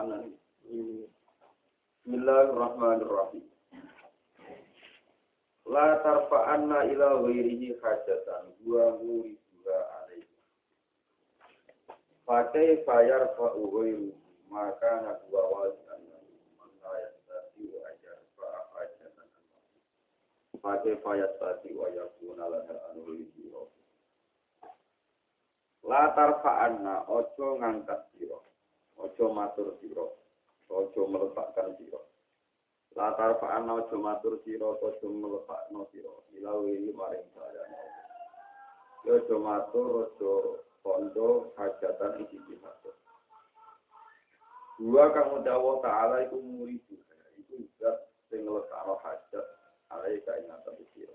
mana nih? Bismillahirrahmanirrahim. La tarfa'anna ila ghairihi hajatan wa muriduha alaihi. Fakai fayar fa'ughairu maka nadwa wasi'an man la yastati wa ajar fa'ajatan. Fakai fayastati wa yakuna laha anurihi. La tarfa'anna ojo ngangkat sira. Ojo matur sira. Ojo meletakkan sira. Latar fa'ana ojo matur sira ojo melepakno sira ilawi maring sayane ojo matur ojo kondo hajatan iki hajat dua kang dawa ta'ala iku muridu iku zat sing nglekakno hajat alai kainatan sira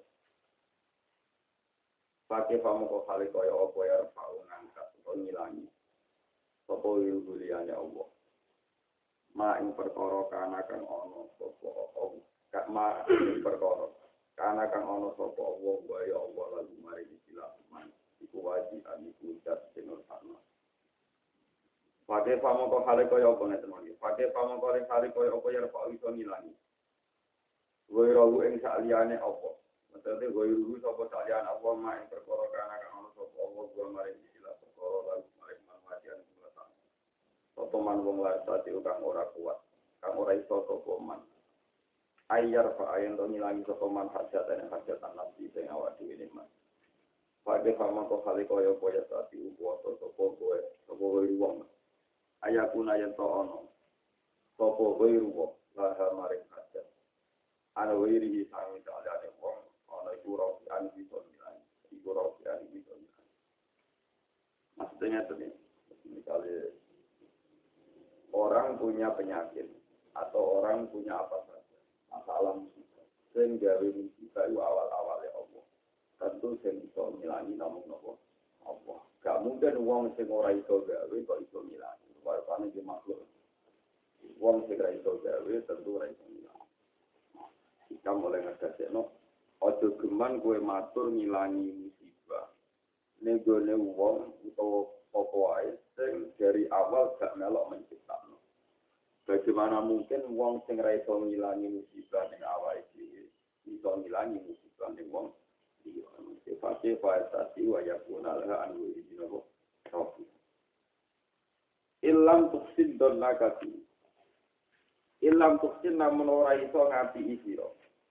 pakai pamoko kali kaya apa ya fa'u ngangkat utawa ngilangi sapa yuliyane Allah ma ing perkara kana kang ana sapa Allah kak ma ing perkara kana kang ana sapa Allah wa ya Allah lan mari dilakukan iku wajib iku dat senur ana pakai pamoko hale kaya apa ngeten iki pakai pamoko hale kaya apa ya Pak iso ngilangi wiro ing saliyane apa maksudnya wiro sapa saliyane apa ma ing perkara kana kang ana sapa Allah wa mari dilakukan perkara lan mari manfaatian apa man wong latati kang ora kuat, kang ora iso sapa man. Ayar fa ayen to ngilangi sapa man hajatan nafsi sing awak dhewe nikmat. Pake fama ko kali kaya kaya sati upo sapa kowe, sapa wong. Ayakuna yen to ono. Sapa kowe ruwo, laha maring hajat. Ana wiri sang dalane wong, ana iku ro an iso ngilangi. Iku ro an iso ngilangi. Maksudnya itu misalnya orang punya penyakit atau orang punya apa saja masalah musibah sing gawe musibah itu awal-awale Allah tentu sing iso ngilangi namung napa Allah gak mungkin wong sing ora iso gawe kok iso ngilangi warpane di makhluk wong sing ora iso gawe tentu ora iso ngilangi kita mulai ngadaseno aja geman kowe matur ngilangi musibah negone wong utawa apa wae sing dari awal gak melok menciptakno. Bagaimana mungkin wong sing ra iso ngilangi musibah ning awake dhewe iso ngilangi musibah ning wong liya. Sifate faisati wa yakuna laha anhu idinahu tauhid. Illam tuksin donakati. Illam tuksin namun ora iso ngapi sira.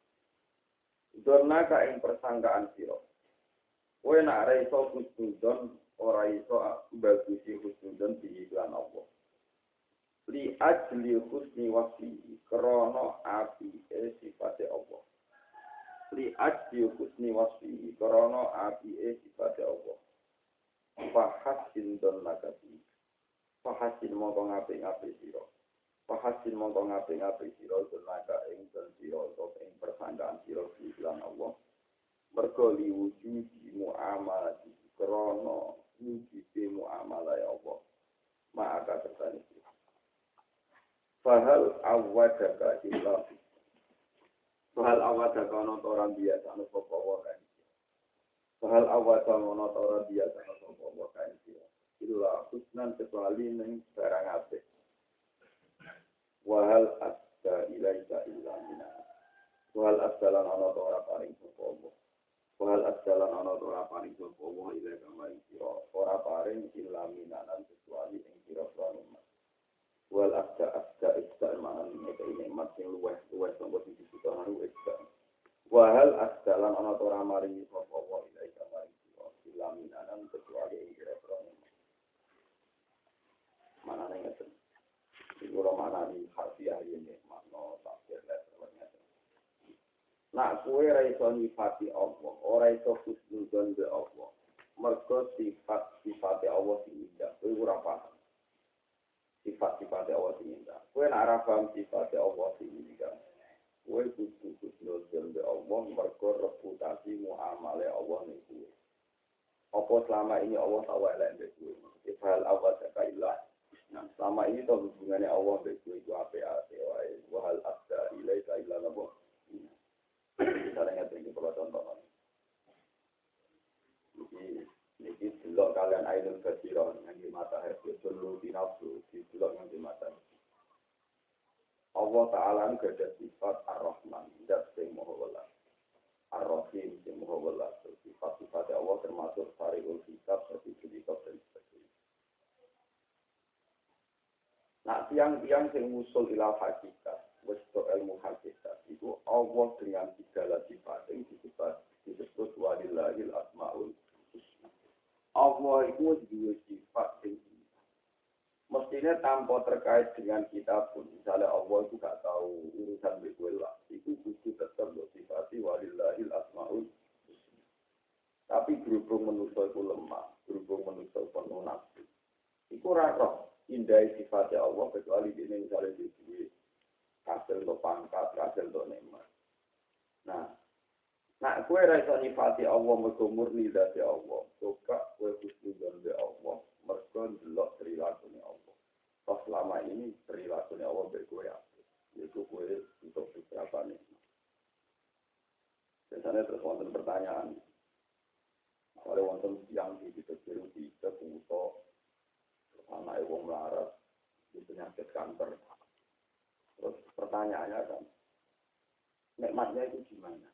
Donaka ing persangkaan sira. Kowe nek ora iso kusnudon ora iso bagusi husnudon di iklan Allah. Li ajli husni wasfi krana api sifate Allah. Li ajli husni wasfi krana api sifate Allah. Fahasin don nakati. Fahasin mongko ngapi-ngapi sira. Fahasin mongko ngapi-ngapi sira don naka ing sira ing persangkaan sira di iklan Allah. Mergo liwujudi muamalah krana wujudi muamalah ya Allah. Maka tertani. Fahal awadaka illa. Fahal awadaka ana orang biasa ana sapa wae. Fahal awadaka ana orang biasa ana sapa wae. Illa husnan kecuali ning barang apik. Wahal asda ilaika illa mina. Wahal asdalan ana ora paring sapa Allah. Wal asdalan ana ora paring sapa wa ila kamaring sira ora paring illa minanan kecuali ing sira-sira nikmat. Wal asda manan nek nikmat sing luweh sapa sing disutakan luweh. Wa hal asdalan ana ora maring sapa wa ila kamaring sira illa minanan kecuali ing sira-sira nikmat. Manane ngeten. Iku ora manani harfiah yen nikmat no tafsir leternya. Nak kowe ora iso nyifati Allah, ora iso husnuzon be Allah. Mergo sifat-sifate Allah sing indah, kowe ora paham. Sifat-sifate Allah sing indah. Kowe nek ora paham sifate Allah sing indah, kowe kudu husnuzon be Allah mergo reputasi muamalah Allah ning kowe. Apa selama ini Allah tahu elek mbek kowe? Ifal awal sakailah. Nah, selama ini to hubungannya Allah mbek kowe iku apik-apik wae. Wa hal asda ilaika illa nabah. Misalnya ini kalau contoh ini delok kalian ainul basirah yang di mata itu dulu di nafsu di delok yang di mata Allah Ta'ala gak ada sifat Ar-Rahman, dat sing maha welas. Ar-Rahim sing maha welas. Sifat-sifat Allah termasuk Sariul Hisab, Sariul Hisab dan sebagainya. Nah, tiang-tiang sing musul ila hakikat, wis ilmu hakikat, itu Allah dengan segala sifat yang disebut walillahil asmaul husna. Allah itu dua sifat yang mestinya tanpa terkait dengan kita pun, misalnya Allah itu gak tahu urusan begola, itu kudu tetap bersifati walillahil asmaul husna. Tapi berhubung manusia itu lemah, berhubung manusia penuh nafsu, itu rara indah sifatnya Allah kecuali ini misalnya di duit, hasil untuk pangkat, hasil untuk nikmat. Nah, kue rasa nyifati Allah mergo murni dari Allah, coba kue husnuzon dari Allah, mergo delok perilakunya Allah. Pas selama ini perilakunya Allah berkue yaitu kue untuk beberapa nikmat. Biasanya terus wonten pertanyaan, kalau wonten yang ditegur di kebuto, anak wong melarat, di penyakit kanker. Terus pertanyaannya kan, nikmatnya itu gimana?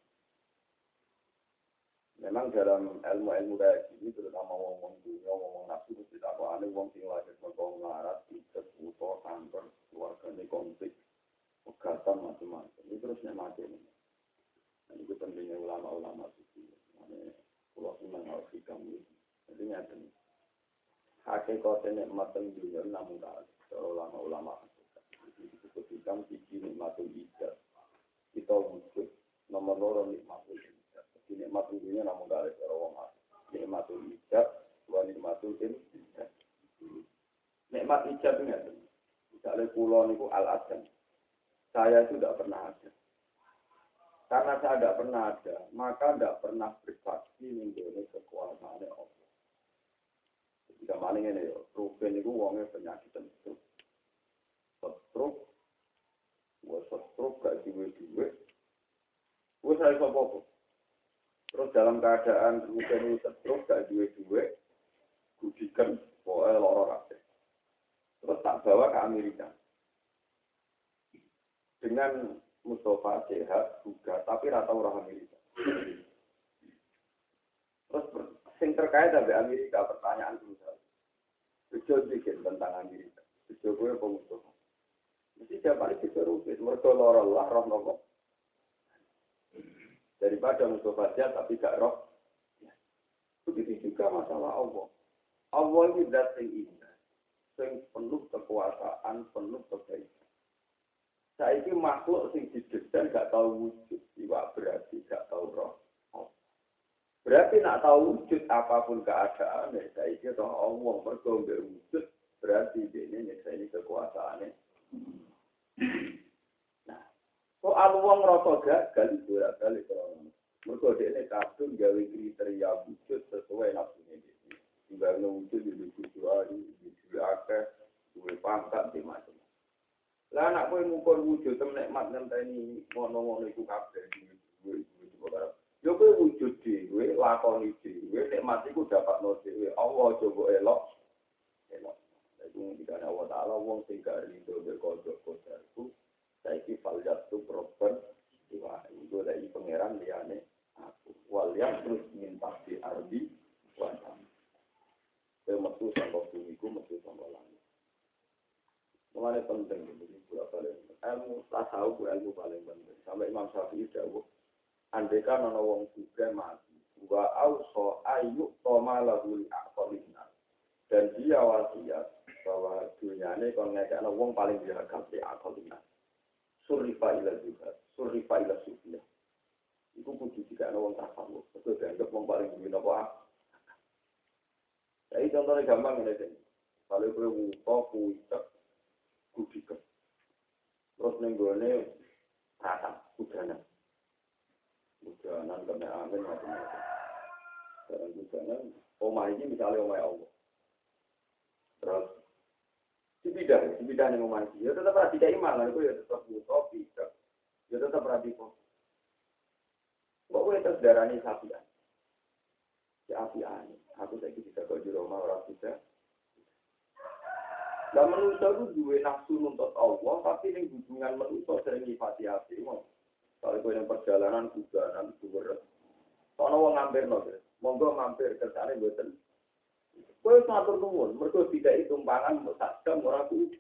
Memang dalam ilmu-ilmu kayak gini, terutama ngomong dunia, ngomong nafsu, itu tidak apa-apa. Wong sing lahir ngomong melarat, itu butuh kanker, keluarganya konflik, pegatan, macam-macam. Ini terus nikmatnya. Nah, itu pentingnya ulama-ulama suci. Makanya, kalau senang harus dikambing. Jadi, nyata nih. Hakikatnya nikmatnya dunia, namun kali. Kalau ulama-ulama, itu disebut hikam, siji nikmatul ijaz. Kita wujud, nomor loro nikmatul ijaz. Nikmat dunia namun kali orang mati. Nikmatul ijab, dua nikmatul ijab. Nikmat ijab ini ada. Misalnya pulau niku al-adhan. Saya itu tidak pernah ada. Karena saya tidak pernah ada, maka tidak pernah bersaksi mengenai kekuasaan Allah. Jika mana ini, Ruben itu uangnya penyakit stroke. Stroke, gak diwe-diwe. Gue saya apa-apa. Terus dalam keadaan Ruben itu terus gak duwe-duwe, gudikan pokoknya loro kabeh. Terus tak bawa ke Amerika. Dengan Mustafa sehat juga, tapi rata orang Amerika. Terus yang terkait dengan Amerika, pertanyaan berusaha. Bejo bikin tentang Amerika. Bejo gue apa Mustafa? Mesti tiap hari bejo Ruben, mereka loro lah, roh nopo. Daripada Mustafa sehat tapi gak roh. Ya. Begitu juga masalah Allah. Allah ini zat yang indah, yang penuh kekuasaan, penuh kebaikan. Saya ini makhluk yang didesain gak tahu wujud, iwak berarti gak tahu roh. Berarti nak tahu wujud apapun keadaan, ya saya ini roh Allah bergombe wujud, berarti ini saya ini kekuasaannya. Soal wong rasa gagal bolak-balik orang. Mergo dene kadung gawe kriteria wujud sesuai nafsune dhewe. Timbang wujud di kudu di akeh, duwe pangkat di macam. Lah anak kowe ngukur wujud nikmat ngenteni ngono-ngono iku kabeh duwe barang. Yo kowe wujud dhewe, lakoni dhewe, nikmat iku dapatno dhewe. Allah coba elok. Itu dikane Allah Taala wong sing gak rido berkodok-kodok saiki faljat tu proper iwa itu dari pangeran liane aku wal yang terus minta di ardi wanam metu sangka bumiku metu sangka langit mulane penting jadi pula paling ilmu tasawuf ilmu paling penting sampai Imam Syafi'i dawuh andaikan ana wong juga mati wa auso ayu tomalahu aqalina dan dia wasiat bahwa dunyane kon ngekekno wong paling berhak di aqalina Surifa ila juga, surifa ila sufiyah. Iku kudu jika ada orang tasawuf, betul dianggap orang paling duit apa? Jadi contohnya gampang ini deh. Kalau gue wuto, kuitek, kudiket. Terus nenggone rata, udanan. Udanan, kena angin, macam-macam. Sekarang udanan, omah ini misalnya omah Allah. Terus, Dibidah yang ngomong ya tetap perhati iman, itu ya tetap butuh tidak, ya tetap perhati kok. Kok gue terus darani sapian, ya apian, aku saya bisa kau di rumah orang tidak. Dan manusia itu dua nafsu nuntut Allah, tapi yang dengan manusia sering nyifati hati. Kalau kau yang perjalanan, hujanan, dhuwur. Sono wong mampir monggo mampir kersane mboten. Kowe matur nuwun, mergo tidak tumpangan mbok sakjam ora kuwi.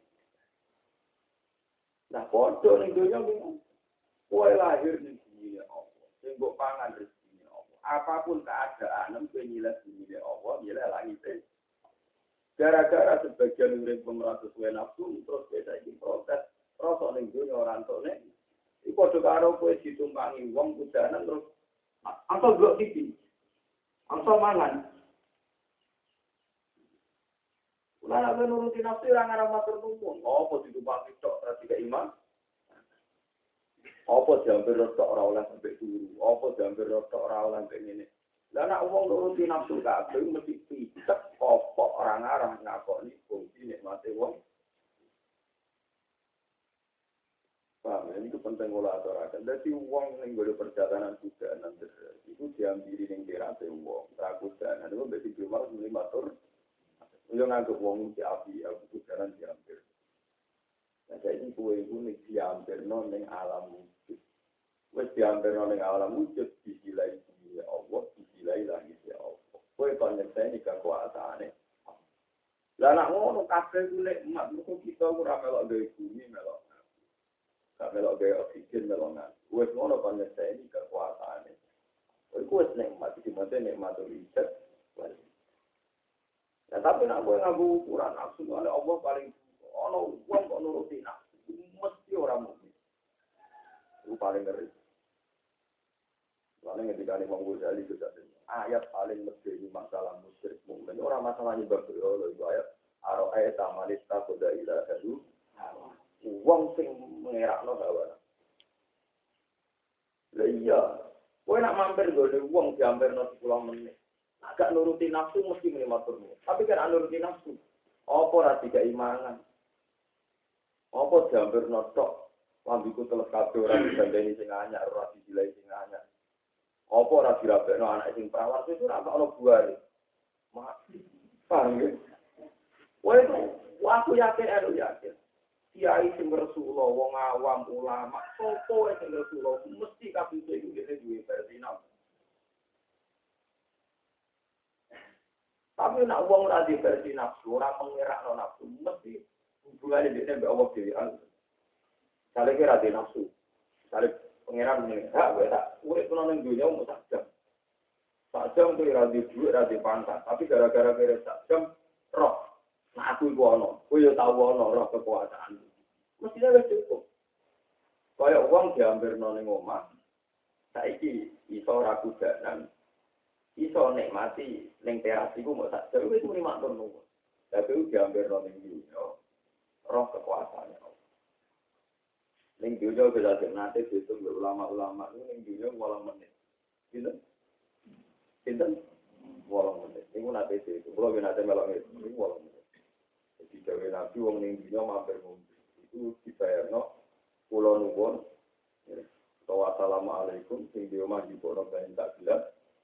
Nah, padha ning donya kuwi. Kowe lahir ning dunya Allah. Sing mbok pangan rezekine Allah. Apapun keadaan, kowe nyilet dunya Allah, nyilet langit. Gara-gara sebagian urip pemeratus suwe nafsu, terus kowe saiki protes, rasa ning donya ora entone. Iku padha karo kowe ditumpangi wong kudanan terus asal blok TV. Asal mangan. Lah nek nuruti nafsu ora ngarep matur nuwun. Apa ditumpangi tok ora dikek iman? Apa diambil rotok ora oleh sampai turu? Apa diambil rotok ora oleh sampai ngene? Lah nek wong nuruti nafsu kabeh mesti pitek apa ora ngarep ngakoni fungsi nikmate wong. Paham, ini itu penting olah aturakan. Jadi uang yang boleh perjalanan kudanan itu diambil ning dirate uang. Kudanan itu berarti cuma 5 tur. Yo ngantuk uang di api, aku kudanan diambil. Nah, jadi kue itu diambil ning alam wujud. Wes diambil ning alam wujud disilai dunia Allah, disilai langit ya Allah. Kue kon nyekseni kekuasaane. Lah nak ngono kabeh ku nek mak kita ora melok gawe bumi melok. Gak melok gaya oksigen melongan. Wes ngono kan ini kekuasaane. Iku wes nikmat iki mate nikmat riset. Ya tapi nak kowe ngaku ukuran nafsu oleh Allah paling ana wong kok nuruti nafsu mesti ora mukmin. Iku paling ngeri. Lalu ketika Imam Ghazali juga ayat paling medeni masalah musyrik mukmin ora masalah nyembah berhala itu ayat aro'aita manista qada ila hadu. Wong sing mengerakno hawa. Lah iya, kowe nak mampir golek wong diampirno 10 menit. Agak nuruti nafsu mesti maturmu. Tapi kan nuruti nafsu. Apa ora dikai mangan? Apa diampirno tok? Lambiku teles kabeh ora dibandeni sing anyar, ora disilai sing anyar. Apa ora dirabekno anak sing perawan itu ora ono buare. Paham ya? Kowe aku yakin. Kiai sing Rasulullah, wong awam, ulama, sopo sing Rasulullah mesti kabeh iku dene duwe versi nafsu. Tapi nak wong ora di versi nafsu, ora mengerakno nafsu, mesti hubungane dene mbek Allah dhewe. Sale kira di nafsu. Sale pangeran ngene, ha kowe tak urip ning dunya mau sak jam. Sak jam kuwi ora di dhuwit, ora di pangkat, tapi gara-gara kira sak jam roh. Nah aku iku ono, kowe yo tau ono roh kekuasaan. Mestinya wis cukup. Kaya uang diambil ning omah, saiki iso ora kudanan, iso nikmati ning teras iku mok sak jam wis muni matur nuwun. Tapi diambil ning dunya, roh kekuasaane. Ning dunya beda nate ditung ulama-ulama ning dunya 8 menit. Gitu. Sinten? 8 menit. Iku nate itu. Kulo ben nate melok itu 8 menit. Jadi gawe nabi wong ning dunya mampir itu dibayarno kula nuwun assalamualaikum sing di omah dipono ben tak gelas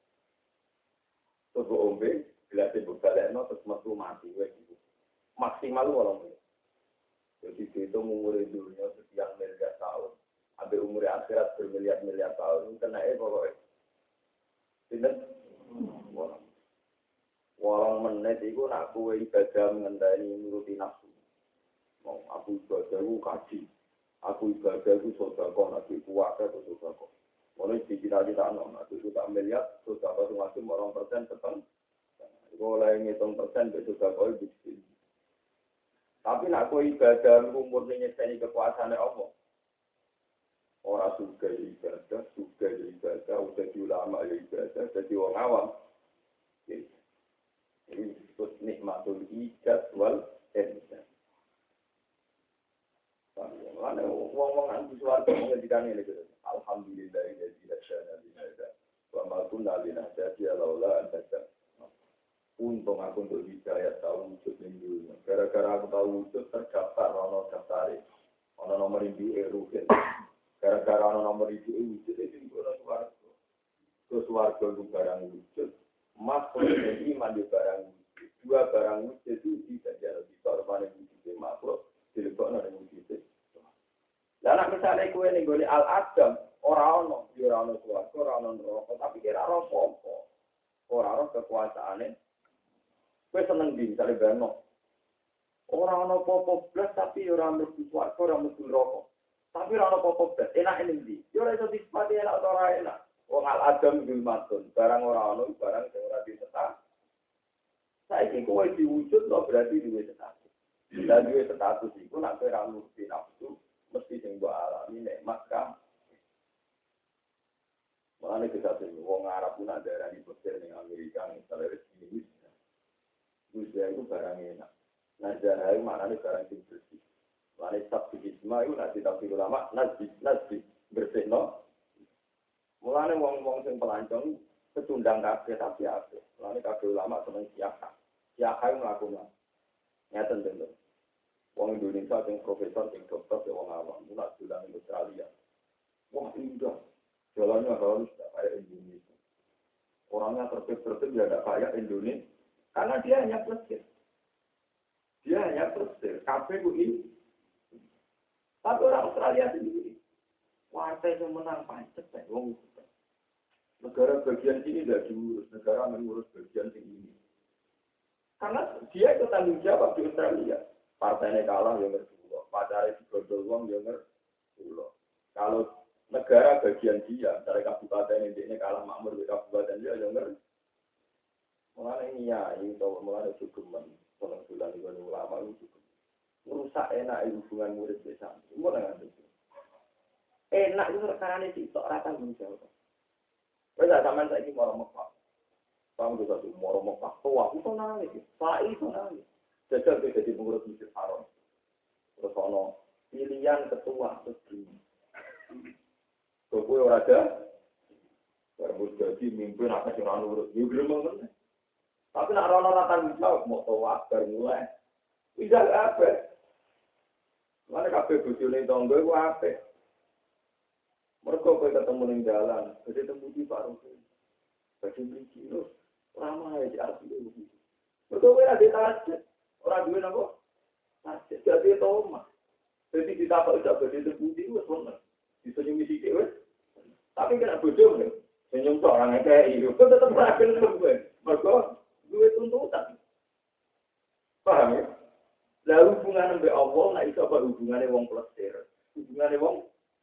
terus ombe gelas dibalekno terus metu mati wis iku maksimal 8 menit. Jadi itu umur dunia sekian miliar tahun ambil umur akhirat bermiliar-miliar tahun kena pokoknya sinten 8 menit iku nak kowe ibadah ngendani nuruti nafsu. Mau aku ibadah ku kaji. Aku ibadah ku sedekah nek kuwate ku sedekah. Mulai dicita-cita nek aku tak miliar sedekah sing 2% peteng. Iku oleh ngitung persen sedekah iki. Tapi nek kowe ibadah umur nyekeni kekuasaane Allah. Ora suka ibadah, udah di ulama ibadah, jadi wong awam. Ini disebut nikmatul ijaz wal ihsan. Karena wong-wong anti suarga menjadikan ini gitu. Alhamdulillah ini tidak syana binada. Wa ma kunna linahtadiya laula an hadana. Untung aku untuk hidayah tahu wujud ning dunya. Gara-gara aku tahu wujud terdaftar ono daftare. Ono nomor induk rugen. Gara-gara ono nomor induk wujud itu ora suwarga. Terus suwarga itu barang wujud. Mas kalau iman di barang wujud. Dua barang wujud itu tidak jadi korban yang wujud makhluk. Dilebokno ning wujud. Lah Mulane kowe ning gone al-adam ora ono, ya ora ono swarga, ora ono neraka, tapi kira ora apa-apa. Ora ono kekuasaane. Kowe seneng ndi misale bano. Ora ono apa-apa blas tapi ya ora mlebu swarga, ora mlebu neraka. Tapi ora ono apa-apa blas, enak ning ndi? Ya ora iso disipati enak utawa ora enak. Wong al-adam zulmatun, barang ora ono, barang sing ora ditetap. Saiki kowe diwujud lho berarti duwe status. Lah duwe status iku nek ora nuruti nafsu mesti sing mbok alami nikmat kan. Mulane kita sing wong Arab pun ada darani posir ning Amerika ning salary ini. Wis itu barang enak. Nah jarai maknane barang sing bersih. Mulane sabdisma iku nek ditafsir ulama najis bersihno. Mulane wong-wong sing pelancong kecundang kabeh tapi apik. Mulane kabeh ulama seneng siaka. Siaka mlakukan. Nyata tentu. Wong Indonesia yang profesor, yang dokter, yang wong awam, mulai jalan di Australia. Wah indah, jalannya harus tidak kayak Indonesia. Orangnya tertib-tertib, ya tidak kayak Indonesia. Karena dia hanya plesir. Dia hanya plesir. Kafe ini. Tapi orang Australia sendiri. Partai yang menang pancet, wong itu. Negara bagian sini tidak diurus, negara mengurus bagian sini. Karena dia itu tanggung jawab di Australia. Partainya kalah yang ngerti, pacarnya digondol uang yang ngerti. Kalau negara bagian dia, dari kabupaten ini kalah makmur di kabupaten dia yang ngerti. Mulai ini ya, ini tahu mulai cukup tolong bulan dengan ulama itu cukup. Merusak enak hubungan murid desa. Mulai nggak itu. Enak itu rekanannya sih, sok rata tanggung jawab. Beda zaman saya ini mau Mekah. Kamu juga tuh mau Mekah. Tua, itu nangis. Pak itu nangis. Jajal jadi pengurus Masjid Haram. Terus ono pilihan ketua terus kowe ora ada. Baru jadi mimpin apa sing ora nurut. Yo belum mengen. Tapi nek ora ana tanggung jawab mau tawaf bar mulai. Tidak apa. Mana kabeh bojone tangga iku apik. Mergo kowe ketemu ning dalan, jadi temu di Pak Rukin. Bagi mriki lho, ramah ya arep iki. Mergo kowe ora ditajek. Orang duwe napa? Nasib jadi omah. Jadi ditapok udah beda terbudi wis bener. Disenyum sithik wis. Tapi kena bodoh lho. Senyum tok orang ngekeki. Kok tetep ora gelem kowe. Mergo duwe tuntutan. Paham ya? Lah hubungan mbek Allah nek iso apa hubungane wong plesir. Hubungane wong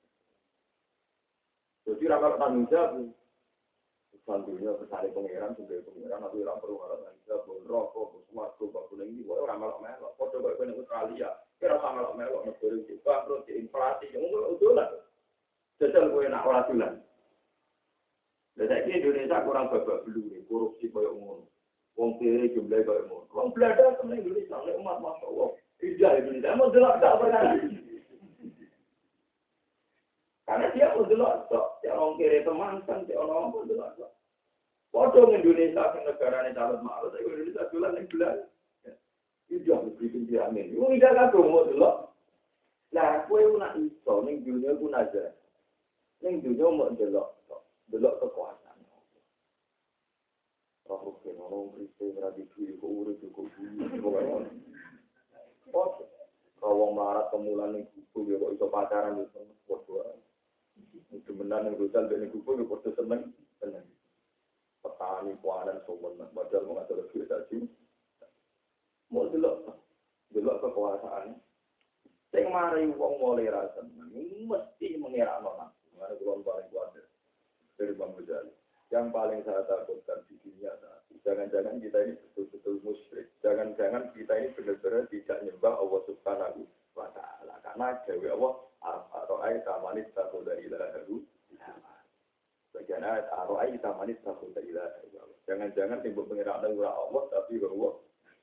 jadi ra karo tanggung jawab. Santunya besar pengiran, sebagai pengiran, tapi orang perlu harus ada rokok, suatu bakul ini, orang melok-melok. Foto kayak di Australia, kira sama melok-melok, negara juga, terus inflasi, yang udah lah. Jajal gue nak olah tulan. Jadi Indonesia kurang babak belur, korupsi kayak umum, wong kiri jumlah kayak umum, wong belanda sama Indonesia, umat masya Allah, tidak Indonesia, mau jelas tak pernah. Karena dia mau jelas tak, yang orang kiri teman kan, yang orang mau jelas tak. Waduh Indonesia ke negara ini calon malu, tapi Indonesia bulan yang bulan, tidak bikin dia amin. Itu tidak kan mau jelas. Nah, kue nak iso, neng dunia pun aja, neng dunia mau jelas kekuasaan. Roh ke orang Kristen radikal, kau urut kau bulu, kau kawang marat kemulan neng kuku, kau iso pacaran itu, waduh. Sebenarnya yang rusak dari kuku, kau pasti seneng. Petani, kuanan, sombong, padahal mengatur lebih tadi. Mau delok kekuasaan. Sing mari wong mulai rasa mesti mengira nona. Mari kulon paling kuat dari Bang Ghazali. Yang paling saya takutkan di dunia saat ini, jangan-jangan kita ini betul-betul musyrik. Jangan-jangan kita ini benar-benar tidak nyembah Allah Subhanahu wa Ta'ala. Karena Dewi Allah, Ar-Ra'ai Tamanis Tahuda Ilaharu. Bagian ayat Ar-Ra'ai Tamanis Tahuda Ilaharu. Jangan-jangan timbul pengiraan Allah, tapi Allah.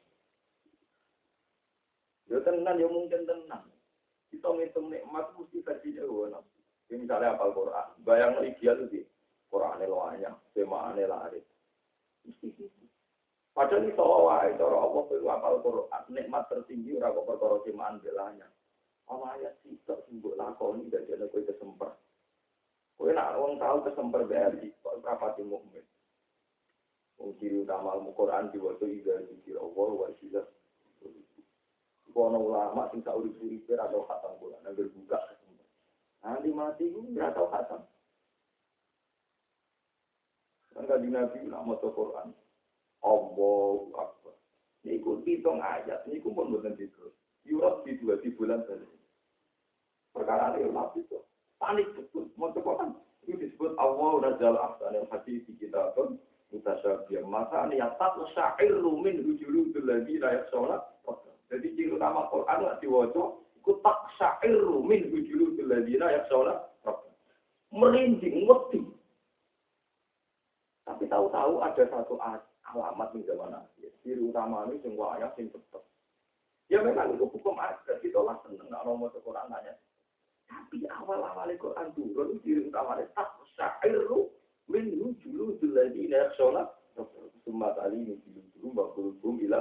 Ya tenang, ya mungkin tenang. Kita ngitung nikmat, mesti versinya Allah. Misalnya apal Quran. Bayang ideal itu. Quran elwanya, semane laris. Padahal itu wae cara Allah kuwi apal Quran, nikmat tertinggi ora kok perkara semaan belanya. Ana ayat sitok simbol lakoni dadi ana kowe kesemper. Kowe nek wong tau kesemper berarti kok rapati mukmin. Wong ciri utama Al-Qur'an diwaca ida zikir Allah wa sila. Kono ulama sing sauri-uri ora khatam Quran, nang berbuka kesemper. Nanti mati iku ora tau khatam. Kan di Nabi nak maca Quran. Allahu Akbar. Niku 7 ayat niku pun mboten diterus. Yurat di 2 bulan saja. Perkara ini Nabi itu panik betul. Maca Quran itu disebut Allah Razzal Ahsanil Hadis di kitabun mutasyabih. Maka niat sya'iru min hujuludul ladina yakhshawna. Jadi ciri utama Quran nak diwaca iku tak sya'iru min hujuludul ladina yakhshawna. Merinding wedi. Tapi tahu-tahu ada satu alamat di zaman akhir. Ciri utama ini semua ayat yang cepat. Ya memang itu hukum adat. Kita lah senang kalau mau Quran nanya. Tapi awal-awal Quran turun ciri utama itu tak sya'iru min hujuludul ladina yakhshawna. Summa tali min hujuludum wa qulubum ila.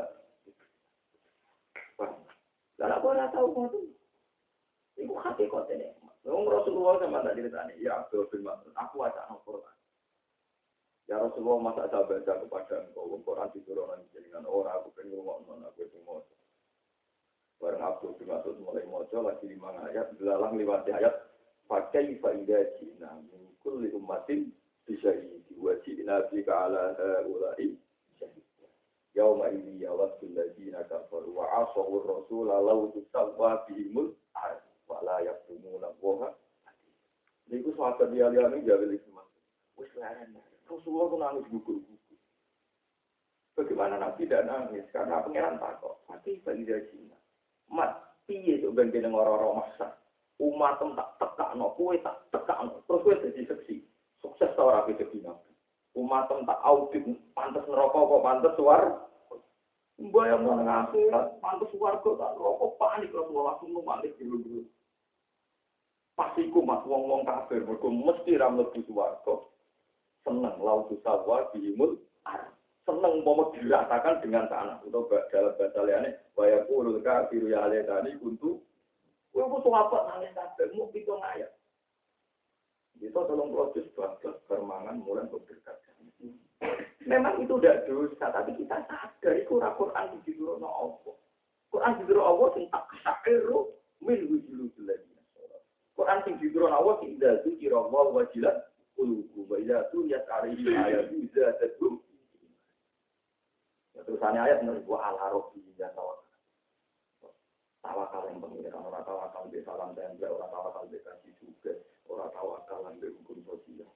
Lah apa ora tahu ngoten. Iku hakikate. Wong Rasulullah sama tak diritani, ya Abdul bin Mas'ud, aku wacana Quran. Ya Rasulullah masa saya baca kepada engkau, Quran diturunkan jenengan orang, aku pengen ngomong, aku itu mau. Barang Abdul bin Mas'ud mulai moco, lagi 5 ayat, belalang lewat ayat, pakai faidah Cina, mengikul li ummatin bisyahidi, wajibna bika ala ulai syahid. Yauma ini yawadul ladina kafaru wa asawur rasul lalu tusawwa bihimul ahad. Wala yaktumuna woha. Niku sahabat dia-dia ini jawab itu mas. Wis laran. Rasulullah itu nangis gugur-gugur. Bagaimana Nabi tidak nangis? Karena pangeran takut. Mati faidah Cina. Mat, piye itu ben-ben orang-orang maksa. Umat tak tekakno, kowe tak tekakno. Terus kowe dadi seksi. Sukses ta ora kowe dadi nabi. Umat tak audit pantes neraka kok pantes suar. Bayang nang akhirat pantes warga tak neraka panik Rasulullah langsung malik dulu. Pastiku mas wong-wong kafir mergo mesti ra mlebu swarga. Seneng laut sawah diimul arah. Seneng umpama dirasakan dengan tanah atau dalam bahasa liane waya qulul kafiru ya alaytani kuntu kowe kok apa nangis kabeh mu pitung ayat. Itu tolong proses bagus permangan mulai berdekat. Memang itu tidak dosa, tapi kita sadar itu Quran di juru Allah. Quran di juru Allah tentang sya'iru min wujudul ladina. Quran di juru Allah tidak dzikra Allah wajilat qulubu wa idza tuliyat alaihi ayatu zadatuhum. Terusannya ayat wa ala rabbihim tawakal yang pengiran, orang tawakal di salam tembak, orang tawakal di kasih juga, orang tawakal di hukum sosial.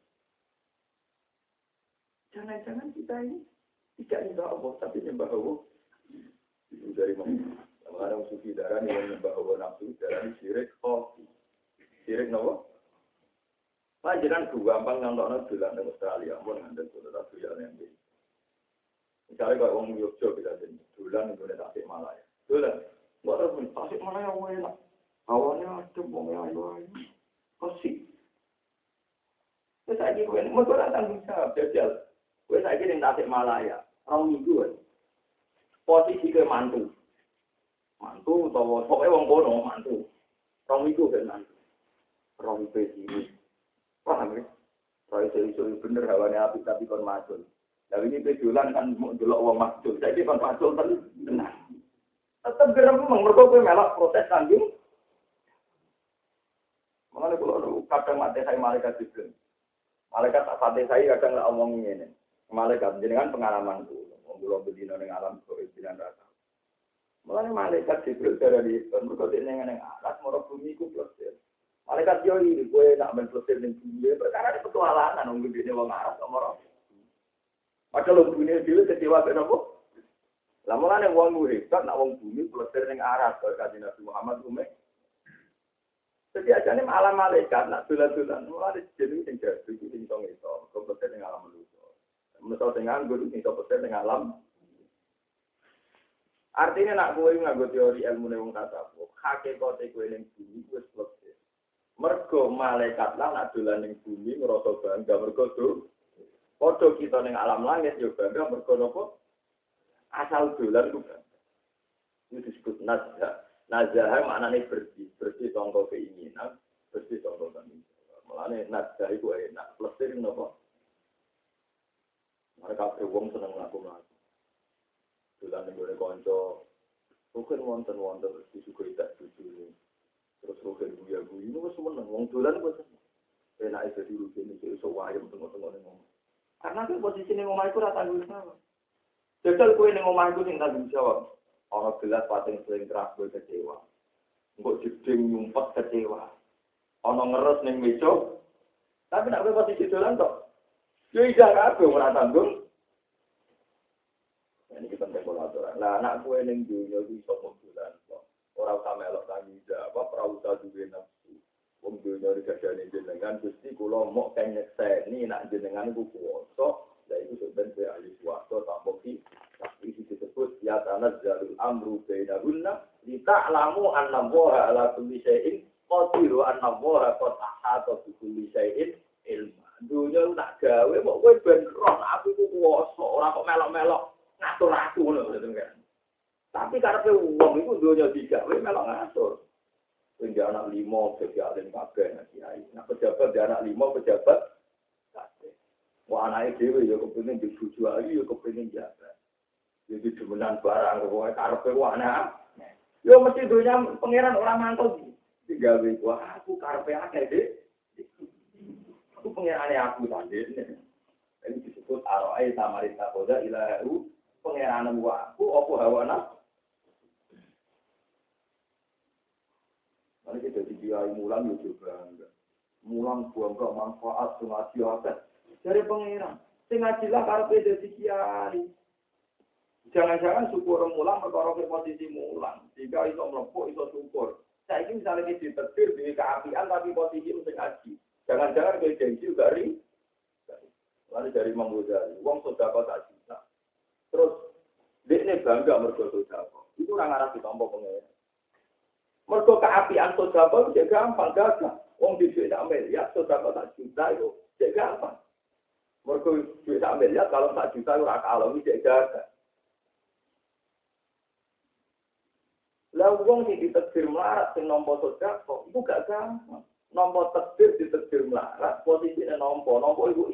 Jangan-jangan kita ini tidak nyembah Allah, tapi nyembah Allah. Itu dari mana? Orang sufi darah yang nyembah Allah nafsu, darah ini syirik kopi. Syirik apa? Panjangan gampang nonton dolan di Australia, pun nganten sudah Australia yang ini. Misalnya kalau orang Yogyakarta kita jadi dolan itu ada Tasik Malaya. Dolan, buat apa? Tasik Malaya enak. Awalnya ada bongnya ayu-ayu. Kasih. Terus lagi gue, mau orang tanggung jawab, jajal. Gue saiki ning Tasik Malaya, 2 minggu kan. Posisi ke mantu. Mantu utawa pokoke wong kono mantu. 2 minggu kan mantu. 2 minggu iki. Paham ya? Roy iso bener hawane apik tapi kon macul. Lah ini pedolan kan mau delok wong macul. Saiki kon macul tenan. Tetep gerem mergo kowe melok protes kanggo. Mangane kula kadang mate saya malaikat Jibril. Malaikat tak pate saya kadang lak omong ngene. Malaikat jenengan pengalaman ku, wong bedino ning alam kok jenengan rasa. Mulane malaikat Jibril dari mergo dene ning alat moro bumi ku plesir. Malaikat yo iki kowe nak men plesir ning bumi perkara iki petualangan wong dene wong Arab kok moro. Padahal bumi dhewe kecewa ben apa? Lah mulane wong hebat nak wong bumi plesir ning Arab kok kanjeng Nabi Muhammad umek. Jadi ajane malam malaikat nak dolan-dolan mulane jenenge sing jatuh iki sing tong itu, kok plesir ning alam manusia. Mesal dengan guru ini persen dengan alam. Artinya nak kowe nganggo teori ilmu wong tasawuf, hakikate kowe ning bumi wis selesai. Mergo malaikat lan nak dolan ning bumi ngrasa bangga mergo do. Padha kita ning alam langit yo bangga mergo napa? Asal dolan ku bangga. Itu disebut nazah. Nazah maknane bersih, bersih sangka keinginan, bersih sangka keinginan. Mulane nazah iku enak, plesir napa? Mereka berwong senang melakukan. Dolan ning gone kanca. Bukan wonten-wonten terus disuguhi tak jujur. Terus rogen buya-buyi wis seneng wong dolan wis enak iso dirugeni iso wae tengok-tengok ning omah. Karena kuwi posisi ning omah iku ora tanggung jawab. Jajal kowe ning omah iku sing tanggung jawab. Ana gelas pating sing keras kowe kecewa. Engko jeding nyumpet kecewa. Ana ngeres ning meja. Tapi nek kowe posisi dolan kok yo iso kabeh ora tanggung. Ini kita kolaborasi. Lah anak kowe ning dunya iki iso modulan kok. Ora usah melok tanggung jawab, ora usah duwe nafsu. Wong dunya iki jane jenengan Gusti kula mok kang nyekseni nek jenengan iku kuwasa, lha iku sebenarnya ahli swasta tanpa ki. Tapi disebut ya tanazzalul amru bainahunna li ta'lamu anna Allaha ala kulli syai'in qadir wa anna Allaha qad ahata bi kulli syai'in ilma. Dunya tak gawe kok kowe ben roh aku iku kuwasa, ora kok melok-melok ngatur aku ngono kan. Tapi karepe wong iku dunya digawe melok ngatur. Sing anak 5 jadi alim kabeh nek kiai. Nek pejabat dia anak 5 pejabat kabeh. Wah anake dhewe ya kepengin dibujuk ali ya kepengin jaga. Jadi demenan barang kowe karepe ana. Yo mesti dunya pangeran ora mantau digawe wah aku karepe akeh Dik. Aku pangerane aku tadi. Ini disebut aro'ai tamarita koda ilahu pengiranan aku apa hawana. Nanti kita dikiai mulang juga enggak. Mulang buang manfaat ngaji akeh. Dari pengiran. Sing ngajilah karepe dadi kiai. Jangan-jangan syukur mulang perkara ke posisi mulang. Jika iso mlebu iso syukur. Saiki misalnya kita ditetir di keapian tapi posisi sing ngaji. Jangan-jangan kowe gengsi juga ri. Lalu dari Imam Ghazali, wong sedekah tak juta. Terus dekne bangga mergo sedekah. Iku ora ngarep ditampa pengen. Mergo keapian sedekah itu gampang gagah. Wong dhuwit tak miliar sedekah tak juta itu gampang. Mergo dhuwit tak miliar kalau tak juta ora kalong iki gagah. Lah wong sing ditakdir melarat sing nampa sedekah iku gak gampang. Nampa takdir ditakdir melarat posisine nampa iku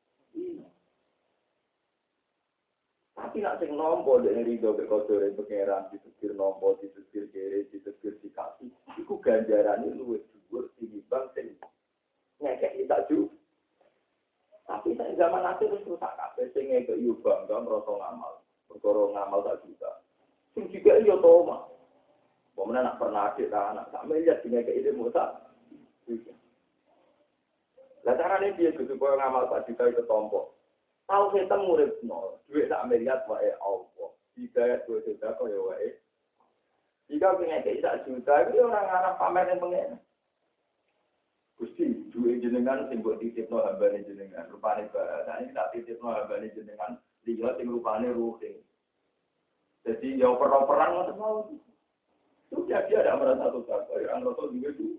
tapi nak sing nompo dene rido ke kodore pengeran ditekir nompo ditekir kere ditekir dikasih iku ganjarane luwih dhuwur tinimbang sing ngekeki taju. Tapi sak zaman akhir wis rusak kabeh sing ngekeki yo bangga merasa ngamal. Perkara ngamal tak juga. Sing juga yo to omah. Pemene nak pernah adik anak sak miliar ngekeki ilmu tak. Lah carane piye supaya ngamal tak juga itu tompo. Tahu kita murid nol, duit tak melihat wae Allah. Jika duit kita kau ya wae. Jika punya kita juta, itu orang Arab pamer yang pengen. Gusti, duit jenengan simbol titip no hambane jenengan. Rupane bahasa ini tak titip no hambane jenengan. Dia sing rupane ruhe. Jadi yang perang ngoten mau. Itu dia ada merasa susah. Yang merasa juga itu.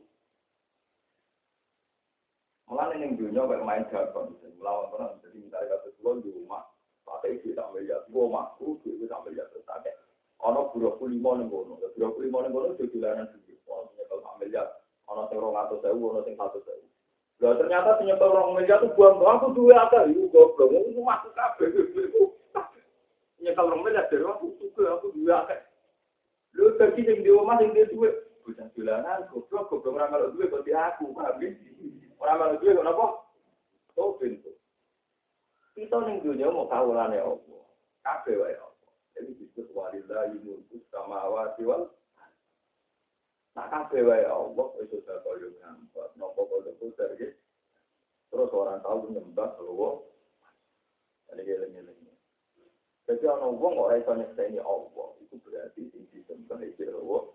Malah yang dunia kayak main jagon, melawan orang. Jadi misalnya kata pulau di rumah, pakai isi tak melihat, gua makku, gue tak melihat terus. Ono 25 ning kono, 25 ning kono itu dilaran sendiri. Ono nyekel 4 miliar, ono sing 200.000, ono sing 100.000. Lah ternyata sing nyekel 2 miliar itu buang aku duwe akeh, iku goblok, iku masuk kabeh iku. Nyekel 2 miliar dari aku suka, aku duwe akeh. Lho dadi sing di omah sing duwe, bocah dolanan, goblok ora kalau duwe kok aku, paham iki. Ora malu duwe kok napa? Oh pintu. Kita ning dunya mau kawulane apa? Kabeh wae apa. Jadi disebut walillahi mulku samawati wal nah kabeh wae Allah wis ora koyo gampang. Napa kok terus terus orang tahu nyembah lowo. Jadi gelem-gelem. Jadi ana wong ora iso nyekseni Allah, itu berarti sing disembah iki lowo.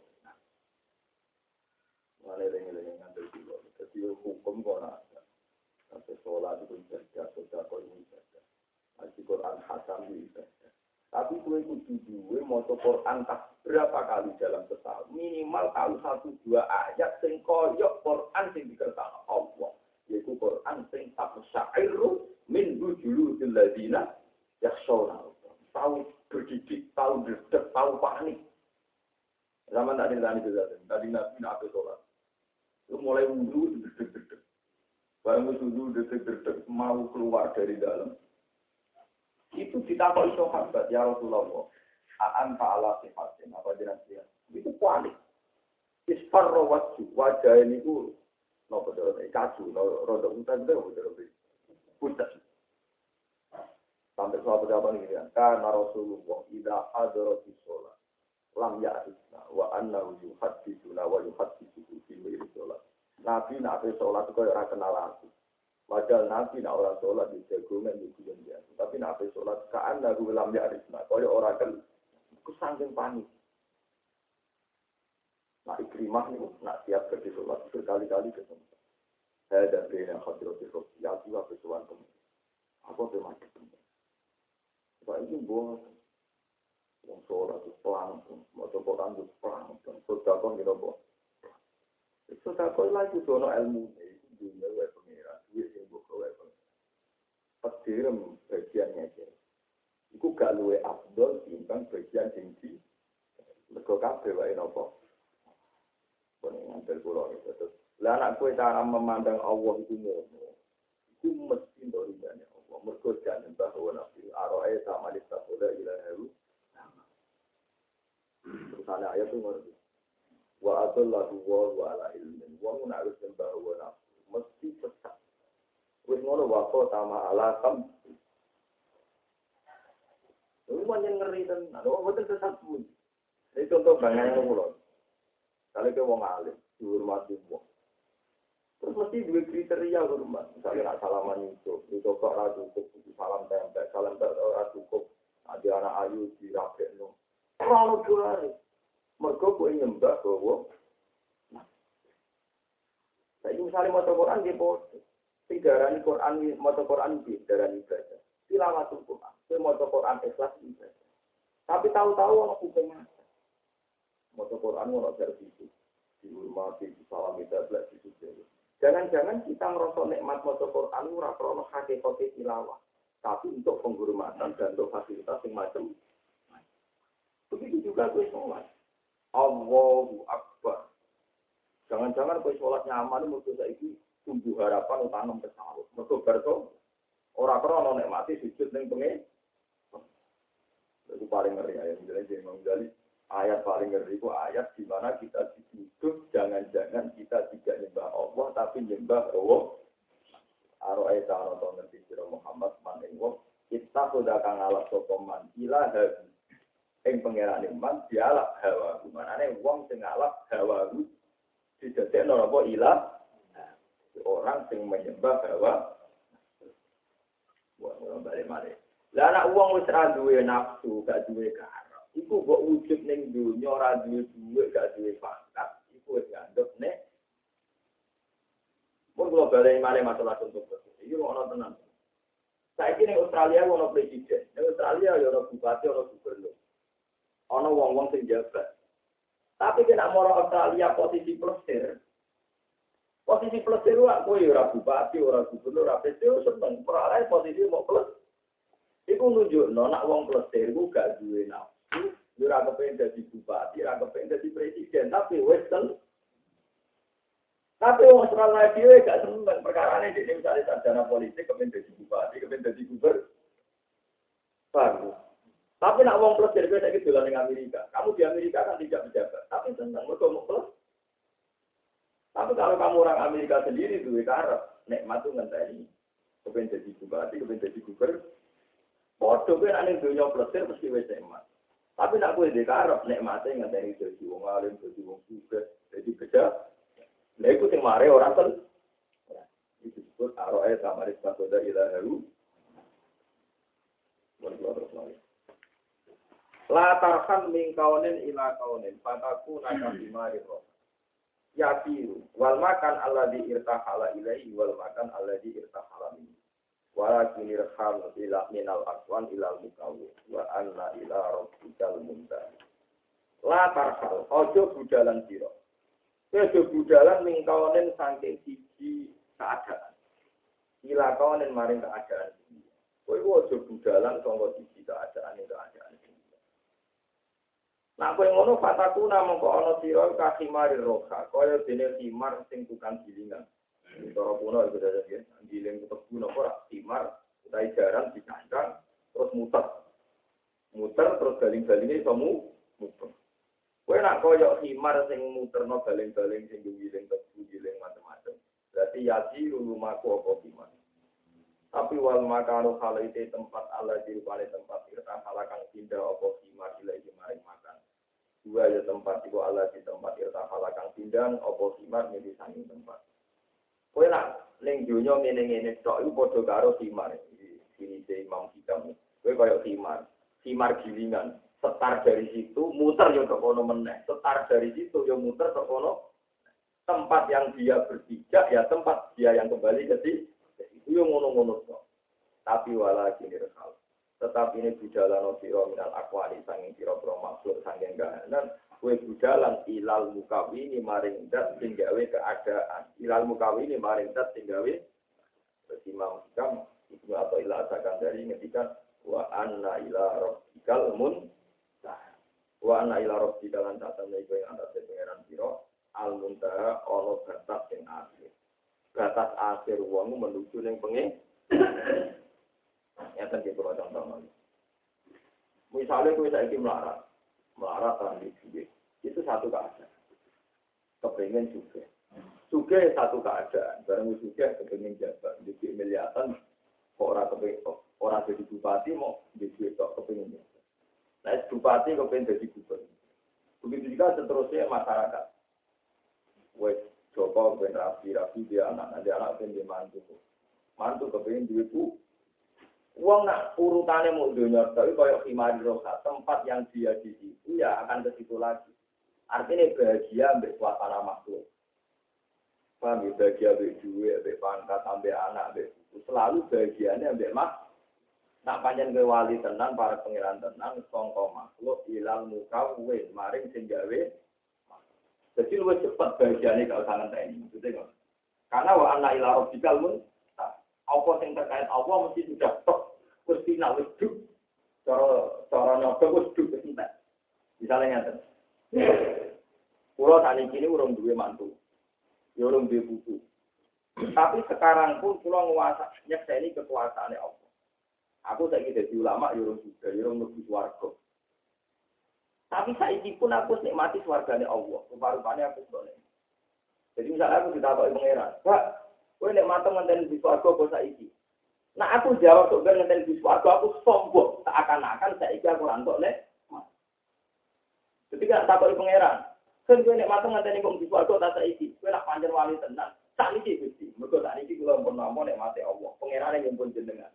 Gelem-gelem nganti dulu. Jadi hukum kok ora ada. Sampai sholat itu ibadah, sedekah itu ibadah. Al Quran hatam itu ibadah. Tapi kowe kudu duwe maca Quran tak berapa kali dalam setahun. Minimal kalau 1-2 ayat sing koyo Quran sing dikersakno Allah. Yaitu Quran sing tafsirul min wujudil ladina yakhshawna. Tahu berdidik, tahu berdek, tahu panik. Zaman tadi Nabi nak sholat. Lu mulai wudhu deg-deg. Barang wudhu deg-deg mau keluar dari dalam. Itu ditakoi sahabat ya Rasulullah. Aan ta'ala sifatin apa jenis dia. Itu kualik. Isfarro wajah ini itu Nopo terus kaju, rodok utan itu terus pucat. Sampai suatu jawaban ini kan, karena Rasulullah tidak ada roti sholat, lam ya'rifna wa annahu yuhaddithuna wa yuhaddithu fi ghairi sholat. Nabi nak sholat itu ora kenal aku. Padahal Nabi nak orang sholat di jagungan di kuyon dia. Tapi nak sholat karena gue lam ya'rifna, kaya orang kan aku saking panik. Nah Ikrimah nih, nak siap pergi sholat berkali-kali ke sana. Saya dan dia yang hadir di Robi, ya juga bersuan teman. Aku bermati teman. Saya ini buat yang sholat itu pelang, mau Quran itu pelang, dan sedekah kita buat. Sedekah lagi dono ilmu itu dunia wae pengira, duit yang buka wae pengira. Petirem bagiannya aja. Iku gak luwe afdol timbang bagian tinggi. Mergo kabeh wae napa. Bonen ngantel kula itu. Lah anak kowe cara memandang Allah itu ngono. Iku mesti ndorine Allah. Mergo jan bahwa nabi arae sama ditakoda ilahi. Terus ada ayat itu ngono. Wa adallahu wa ala ilmin. Wa mun harus bahwa nabi mesti sesat. Wis ngono wa qama ala kam. Ini banyak ngeri tenan. Oh, betul sesat pun. Ini contoh banyak kula. Kalau ke wong alim, dihormati wong. Terus mesti dua kriteria hormat. Misalnya nak salaman itu kok ora cukup, salam tempel, ora cukup. Ada anak ayu dirapekno. Ora luar. Mergo kowe nyembah bahwa saya misalnya maca Quran di podo. Tigarani Quran maca Quran di darani ibadah. Tilawatul Quran. Kowe maca Quran ikhlas ibadah. Tapi tahu-tahu ana hukumnya. Maca Quran ono versi dihormati, salam ibadah di situ. Jangan-jangan kita ngerasa nikmat maca Quran ora krana hakikat tilawah, tapi untuk penghormatan dan untuk fasilitas yang macam. Begitu juga kowe sholat. Allahu Akbar. Jangan-jangan kowe sholat nyaman mergo saiki tumbuh harapan tanam kesawut. Mergo berso ora krana nikmati sujud ning pengen. Itu paling ngeri ayat Imam Ghazali. Ayat paling ngeri itu ayat di mana kita dituduh jangan-jangan kita tidak nyembah Allah tapi nyembah Allah. Aro'aita anoto ngerti sira Muhammad man ing wong kita sudah kang alap sapa man ilah ing pangeran man dialap hawa. Manane wong sing alap hawa didadekno apa ilah orang sing menyembah hawa. Wong balik-balik. Lah anak wong wis ra duwe nafsu, gak duwe iku mbok wujud ning donya ora duwe duwe gak duwe pangkat iku wis ngandhut nek mun kula bali male masalah contoh iki ono tenan saiki ning Australia ono presiden ning Australia ya ono bupati ono gubernur ono wong-wong sing jabat tapi kena moro Australia posisi plesir kowe ora bupati ora gubernur ora presiden seneng perale posisi mau plus iku nunjukno nek wong plesir ku gak duwe nafsu. Ora kepengen dadi bupati, ora kepengen dadi presiden, tapi wis seneng. Tapi wong Australia dhewe gak seneng perkarane dhewe misalnya sarjana politik kepengen dadi bupati, kepengen dadi gubernur. Paham? Tapi nak wong plus dari saiki dolan ning Amerika. Kamu di Amerika kan tidak pejabat, tapi seneng mergo mau plus. Tapi kalau kamu orang Amerika sendiri duwe karep, nikmat tuh ngenteni. Kepengen dadi bupati, kepengen dadi gubernur. Padha kowe nek ning donya plesir mesti wis nikmat. Tapi nek kowe dikarep nikmate ngenteni dadi wong alim, dadi wong sugih, dadi pejabat. Lha iku sing mare ora ten. Iki disebut aroe samaris pasoda ilahi. La tarhan min kaunin ila kaunin fataku naka bimari roh. Yakiru wal makan alladhi irtahala ilaihi wal makan alladhi irtahala minhu. Walakin irham ila minal aqwan ilal mukawwin wa anna ila rabbikal muntaha. La tarhal ojo budalan sira. Ojo budalan ning kaunin saking siji keadaan. Ila kaunin maring keadaan. Kowe ojo budalan saka siji keadaan ning keadaan. Nah kowe ngono fatakuna mongko ana sira kakimari roha kaya dene khimar sing tukang gilingan. Cara kuno itu saja ya, giling tetap guna ora timar, utai jarang dicangkang terus muter terus galing-galingnya kamu muter. Kowe nak koyok himar sing muterno galing-galing sing giling tebu giling macam-macam. yati lumaku apa iman. Tapi wal makanu khalaite tempat Allah dirupane tempat irta kang pindah apa iman ilahi maring makan. Dua ya tempat iku Allah di tempat irta kang pindah apa iman di sanging tempat. Kowe nak ning donya ngene-ngene tok iku padha karo simar. Ini Imam Hikam. Kowe kaya simar gilingan. Setar dari situ muter yo tok kono meneh. Setar dari situ yo muter tok kono. Tempat yang dia berpijak ya tempat dia yang kembali ke situ. Itu yang ngono-ngono kok. Tapi wala kini resal. Tetap ini bujalan sira minal akwani sanging pira-pira makhluk sanging kahanan. Kue bujalan ilal mukawini maring dat sing gawe keadaan. Ilal mukawini maring dat sing gawe Imam Hikam itu atau ila asakan dari ngetikan wa anna ila rabbikal muntah. Wa anna ila rabbikal lan tatane iku ing antase pangeran sira al muntaha ana batas sing akhir. Batas akhir wong menuju ning pengen. Ya kan iki kula contoh. Misalnya kowe saiki melarat ahli duit. Itu satu keadaan. Kepengen juga. Juga satu keadaan. Barang juga kepengen jabat. Jadi miliaran orang kepengen orang jadi bupati mau jadi kepengen jabat. Nah, bupati kepengen jadi gubernur. Begitu juga seterusnya masyarakat. Wes Joko kepengen rapi dia anak kepengen mantu. Mantu kepengen duitku. Uang nak urutannya mau dunia, tapi kalau khimari rosa, tempat yang dia di situ ya akan ke situ lagi. Artinya bahagia ambil suasana makhluk. Paham ya, bahagia ambil duit, ambil pangkat, ambil anak, ambil buku. Selalu bahagianya ambil nak panjang ke wali tenang, para pengiran tenang, songko makhluk, ilal muka, win, maring, singgawe. Jadi lebih cepat bahagianya kalau sangat ini. Maksudnya kan? Karena wa anna ila rabbikal muntah. Apa yang terkait Allah mesti sudah tok. Wis final wis duk. Cara nyoba wis duk wis entek. Misalnya ngaten. Kulo sakniki ini urung duwe mantu. Ya urung duwe buku. Tapi sekarang pun kulo nguasa nyekseni kekuasaane Allah. Aku saiki dadi ulama ya urung juga, ya urung mlebu swarga. Tapi saiki pun aku nikmati swargane Allah. Rupa-rupane aku boleh. Jadi misalnya aku ditakoki pangeran, "Pak, kowe nek mateng ngenteni di swarga apa saiki?" Nah aku jawab kok ngenteni di swarga aku sombong, seakan-akan saiki aku rantok nek. Ketika takoki pangeran, "Kan kowe nek mateng ngenteni kok di swarga ta saiki?" Kowe nak pancen wali tenan. Sakniki Gusti, mergo sakniki kula pun nampa nek mate Allah. Pangerane nyumpun jenengan.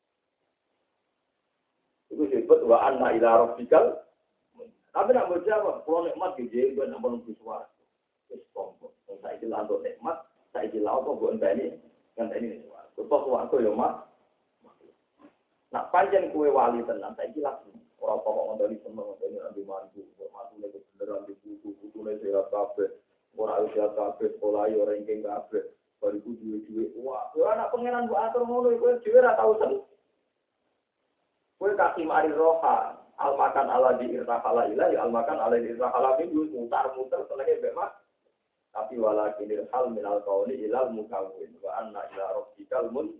Iku disebut wa anna ila rabbikal. Tapi nak berjawab, kalau nikmat gede, gue nak menunggu swarga. Wis sombong. Saiki lantuk nikmat, saiki lha apa mbok enteni ngenteni swarga. Kok swarga yo mak. Nak pancen kue wali tenan saiki lagi ora kok ngontoni seneng ngontoni ambil mantu nek beneran di buku-bukune sehat kabeh ora sehat kabeh sekolah yo ranking kabeh bariku duwe-duwe wah anak pangeran mbok atur ngono kowe dhewe ora tau seneng kowe kaki mari roha almakan ala di irtahala ilahi almakan ala di irtahala minggu mutar-mutar senenge mbek mas tapi walakinil hal minal qauli ilal mukawwin wa anna ila rabbikal mun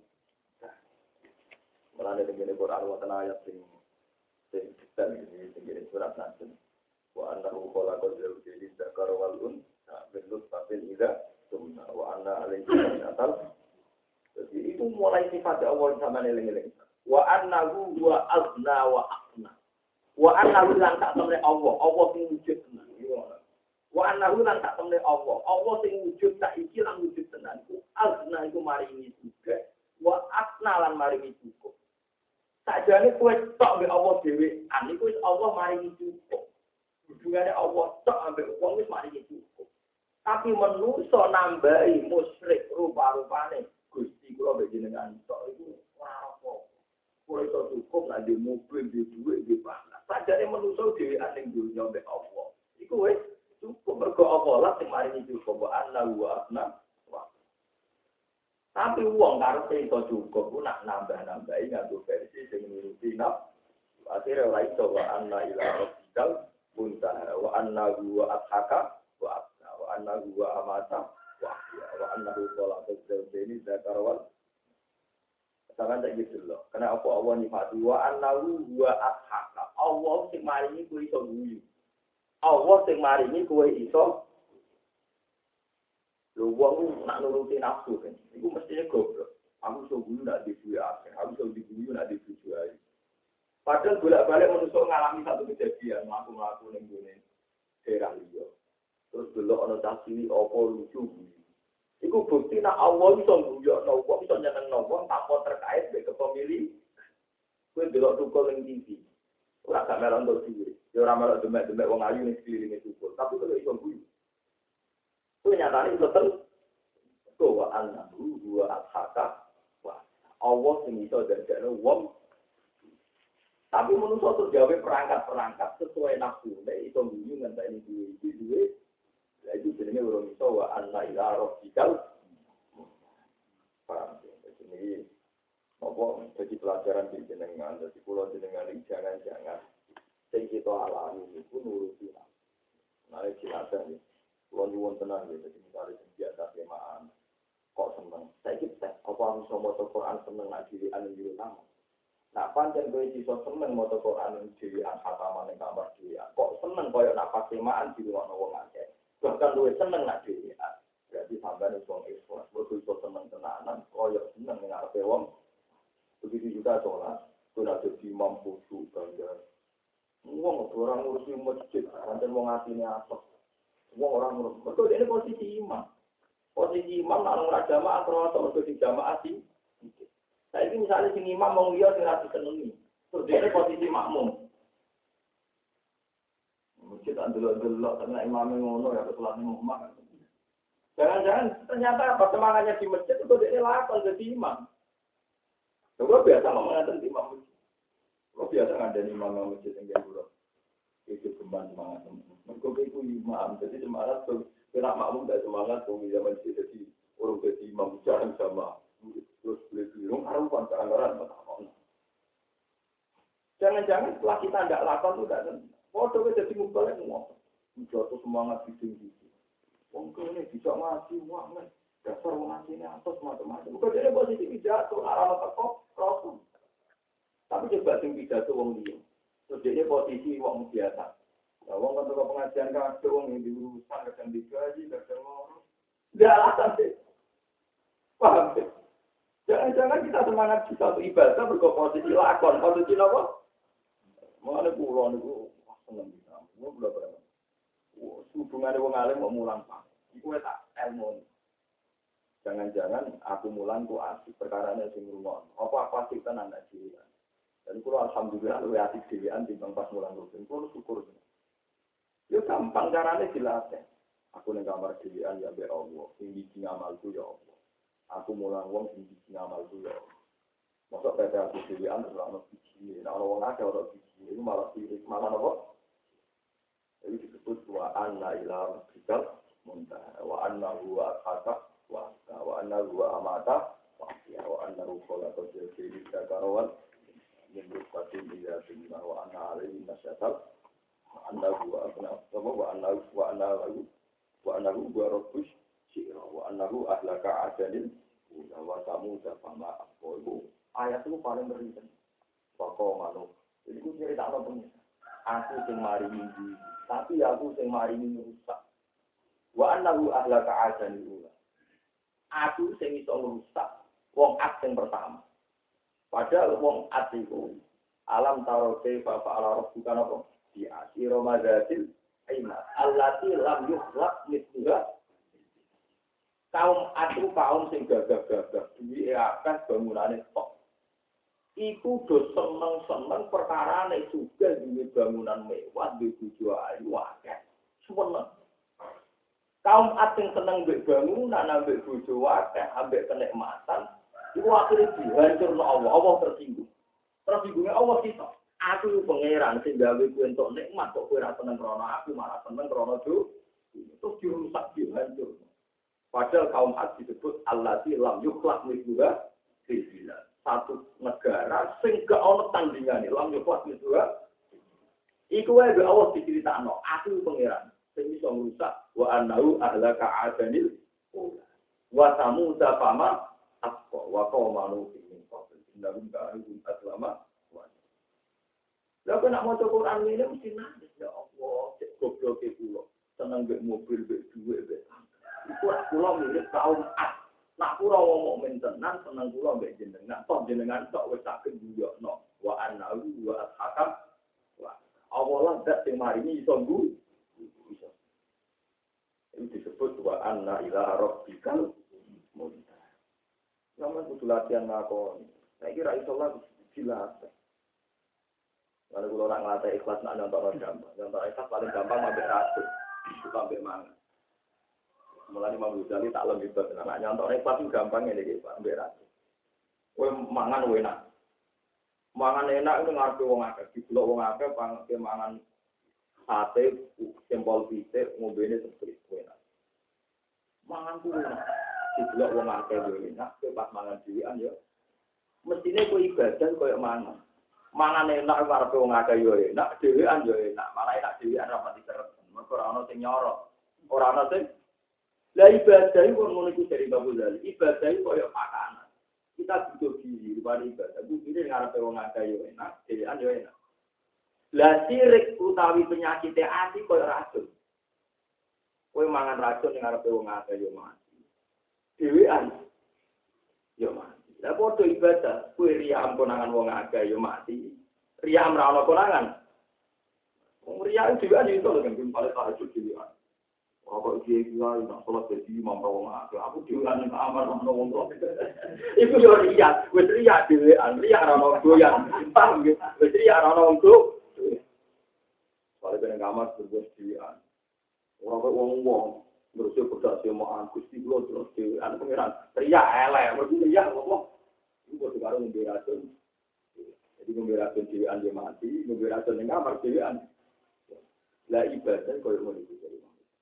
Mulane dengan Quran wonten ayat sing detail ini surat An-Nahl. Wa annahu khalaqal zawjayn dzakara wal untha min nutfatin idza tumna wa anna alayhi natal. Jadi itu mulai sifat Allah sama eling-eling. Wa annahu wa azna wa aqna. Wa annahu lan tak temne Allah sing wujud tenan. Wa annahu lan tak temne Allah sing wujud tak iki lan wujud tenan. Azna iku maringi juga. Wa aqna lan maringi cukup. Sakjane kowe tok mbek Allah dhewe, niku wis Allah maringi cukup. Hubungane Allah tok ambek wong wis maringi cukup. Tapi menungso nambahi musyrik rupa-rupane Gusti kula mbek jenengan tok iku ora apa. Kowe iso cukup nek di mobil, di dhuwit, di pangkat. Sakjane menungso dhewean ning dunya mbek Allah. Iku wis cukup mergo Allah lah sing maringi cukup wa anna wa asna. Tapi uang karepe iso cukup ku nak nambah-nambahi nganggo versi sing nuruti nafsu. Akhire ora iso wa anna ila rabbikal muntaha wa anna huwa athaka wa abna wa anna huwa amata wa anna huwa khalaqal zawjaini dzakara wal Sampeyan tak gitu loh. Karena apa Allah nyifati wa anna huwa athaka. Allah sing maringi kuwi iso guyu. Allah sing maringi kuwi iso Lho wong nak nuruti nafsu kan. Iku mestinya goblok. Aku iso guyu nak dibuyu akeh. Aku iso diguyu nak dibuyu ae. Padahal bolak-balik manusia ngalami satu kejadian, mlaku-mlaku ning gone daerah liya. Terus delok ana cacili apa lucu. Iku bukti nak Allah iso nguyokno wong, iso nyenengno wong tanpa terkait dengan kepemilih. Kowe delok tukul ning TV. Ora gak melok untuk diri. Ya ora melok demek-demek wong ayu ning diri ning tukul, tapi kok iso guyu. Kowe nyatane iso terus wa annahu huwa al-haka wa Allah sing iso dadekno wong. Tapi manusia terus gawe perangkat-perangkat sesuai nafsu. Nek iso guyu ngenteni duwe. Ya itu jenenge urung iso wa anna ila rabbikal. Paham ya? Jadi apa jadi pelajaran di jenengan, jadi pulau jenengan ini jangan-jangan sing kita alami itu nuruti. Nah, jelasnya nih, pulau nyuwun tenang ya, jadi misalnya biasa kemaan, kok seneng. Saya kita, apa harus mau Quran seneng nak diri anu di utama. Nah, pancen kowe iso seneng maca Quran ing dhewean khataman ning kamar dhewean. Kok seneng koyo nak pas kemaan di ruang wong akeh. Bahkan luwih seneng nak dhewean. Berarti sampeyan wong ikhlas, iso seneng tenanan koyo seneng ning arepe wong. Begitu juga sholat, sudah jadi imam khusyuk bangga. Wong orang ngurusi masjid, nanti wong hatinya apa? Wong orang ngurus. Betul ini posisi imam. Posisi imam nak ngurus jamaah atau di jamaah sih. Saya ini misalnya si imam mau lihat tidak disenangi. Terus ini posisi makmum. Masjid andelok-andelok karena imamnya ngono ya ketulannya ngomong. Jangan-jangan ternyata apa semangatnya di masjid itu dia lakon jadi imam. Kalau biasa ngomongin imam masjid. Kalau biasa ngadain imam masjid yang jauh. Itu kembang semangat. Mereka itu imam. Jadi semangat tuh. Kena makmum tidak semangat. Kalau zaman masjid jadi orang jadi imam jarang sama. Terus beli birung harupan karang-karang. Jangan-jangan setelah kita tidak lakon itu tidak tentu. Waduh kita jadi mubalnya ngomong. Jatuh semangat gitu. Mungkin ini bisa ngasih uang. Dasar mengasih ini atas macam-macam. Bukan jadi posisi pidato. Arah kok rasul. Tapi coba sing pidato wong dia. Terus dia posisi wong biasa. Nah, wong kan kalau pengajian kado wong yang diurusan kadang digaji, kadang ngurus. Tidak alasan sih. Paham sih? Jangan-jangan kita semangat di satu ibadah berkomposisi lakon. Posisi apa? Mengenai pulau itu, wah seneng bisa. Mau berapa? Hubungannya wong alim mau mulang pak. Iku tak ilmu. Jangan-jangan aku mulang ku asik perkaranya sing rumon. Apa sih kan anda sih? Dan kalau alhamdulillah lu asik dhewean timbang pas mulang rutin. Kulo syukur. Yo gampang carane jelas ya. Aku ning kamar dhewean ya mbek Allah. Sing iki ngamalku ya Allah. Aku mulang wong sing iki ngamalku ya Allah. Mosok PT aku dhewean terus ono biji. Nek ono wong akeh ora biji. Iku malah sirik malah apa? Jadi disebut wa anna ila rabbikal muntaha wa annahu wa khata wa annahu wa amata wa annahu khalaqa al-jibala karawan min nutfatin ila sinna wa anna alayhi nasyatal wa annahu wa annahu wa rabbush syira wa annahu ahlaka ajalin wa samu sama apa ayat itu paling berikan pokok manu jadi ku cerita apa pun aku sing mari minggu tapi aku sing mari rusak wa annahu ahlaka ajalin aku sing iso rusak wong at sing pertama padahal wong at iku alam tarote fa ala rabbuka apa di akhir ramadatil aina allati lam yukhlaq mithluha kaum atu kaum sing gagah-gagah duwe akeh bangunane tok iku do seneng-seneng perkarane juga duwe bangunan mewah duwe bojo ayu akeh seneng kaum at sing seneng mbek bangunan ambek bojo akeh ambek kenikmatan iku akhire dihancurno Allah tersinggung tersinggungnya Allah kita aku pangeran sing gawe kuwi entuk nikmat kok kowe ora seneng krana aku malah seneng krana itu dirusak dihancur. Padahal kaum Ad disebut allati lam yukhlaq mithluha fil bilad. Satu negara sing gak ono tandingane lam yukhlaq mithluha. Iku wae Allah diceritakno, aku pangeran sing iso ngrusak wa annahu ahlaka adanil ula. Wa samud fama aqwa wa qawmanu min qabl innahum kanu aslama. Lah kok nak maca Quran ini mesti nangis ya Allah, cek goblok e kula. Seneng mbek mobil, mbek dhuwit, mbek Iku kula mirip kaum Ad. Nak kula wong mukmin tenan seneng kula mbek jenengan. Toh jenengan tok wis tak guyokno. Wa annahu wa hakam. Wa awalan dak sing maringi iso nggu. Iso. Itu disebut wa anna ila rabbikal munta. Nama kudu latihan ngakoni. Saya kira iso lah dilatih. Kalau kula ora nglatih ikhlas nak nyontok gampang. Nyontok ikhlas paling gampang ambek rasul. Bukan ambek mangan. Mulane Imam Ghazali tak lebih betul. Nak nyontok ikhlas itu gampang ngene iki Pak ambek rasul. Kowe mangan enak. Mangan enak itu ngarepe wong akeh. Didelok wong akeh pangke mangan sate, jempol pisik, ngombene seprit enak. Mangan ku enak. Didelok wong akeh enak, kowe pas mangan dhewean ya. Mestine kowe ibadah koyo mangan. Mangan enak karepe wong akeh yo enak, dhewean yo enak. Malah enak dhewean ora pati kerep. Mergo ora ono sing nyoro. Ora ono sing la ibadah iku ngono iku dari Babu Ghazali. Ibadah iku koyo makanan. Kita butuh gizi rupane ibadah. Bukine ngarepe wong akeh yo enak, dhewean yo enak. Lah sirik utawi penyakit ati koyo racun. Kowe mangan racun ning ngarepe wong akeh yo mati. Dhewean yo mati. Lah padha ibadah, kowe riya konangan wong akeh yo mati. Riya ora ana konangan. Wong riya dhewean yo iso lho kan paling tahajud dhewean. Apa iki iki nak salat dadi imam wong akeh. Aku dhewean nek amal ono wong tua. Iku yo riya, wis riya dhewean, riya ora ono goyang. Paham nggih? Wis riya ora ono wong tua. Kalau kena kamar berbuat dhewean. Ora kok wong-wong berusaha berdasar moan Gusti kula terus dhewean pengiran. Riya elek, mesti riya Allah. Iku kok karo ngombe racun. Jadi ngombe racun dhewean yo mati, ngombe racun ning kamar dhewean. Lah ibadah koyo ngono iku jadi.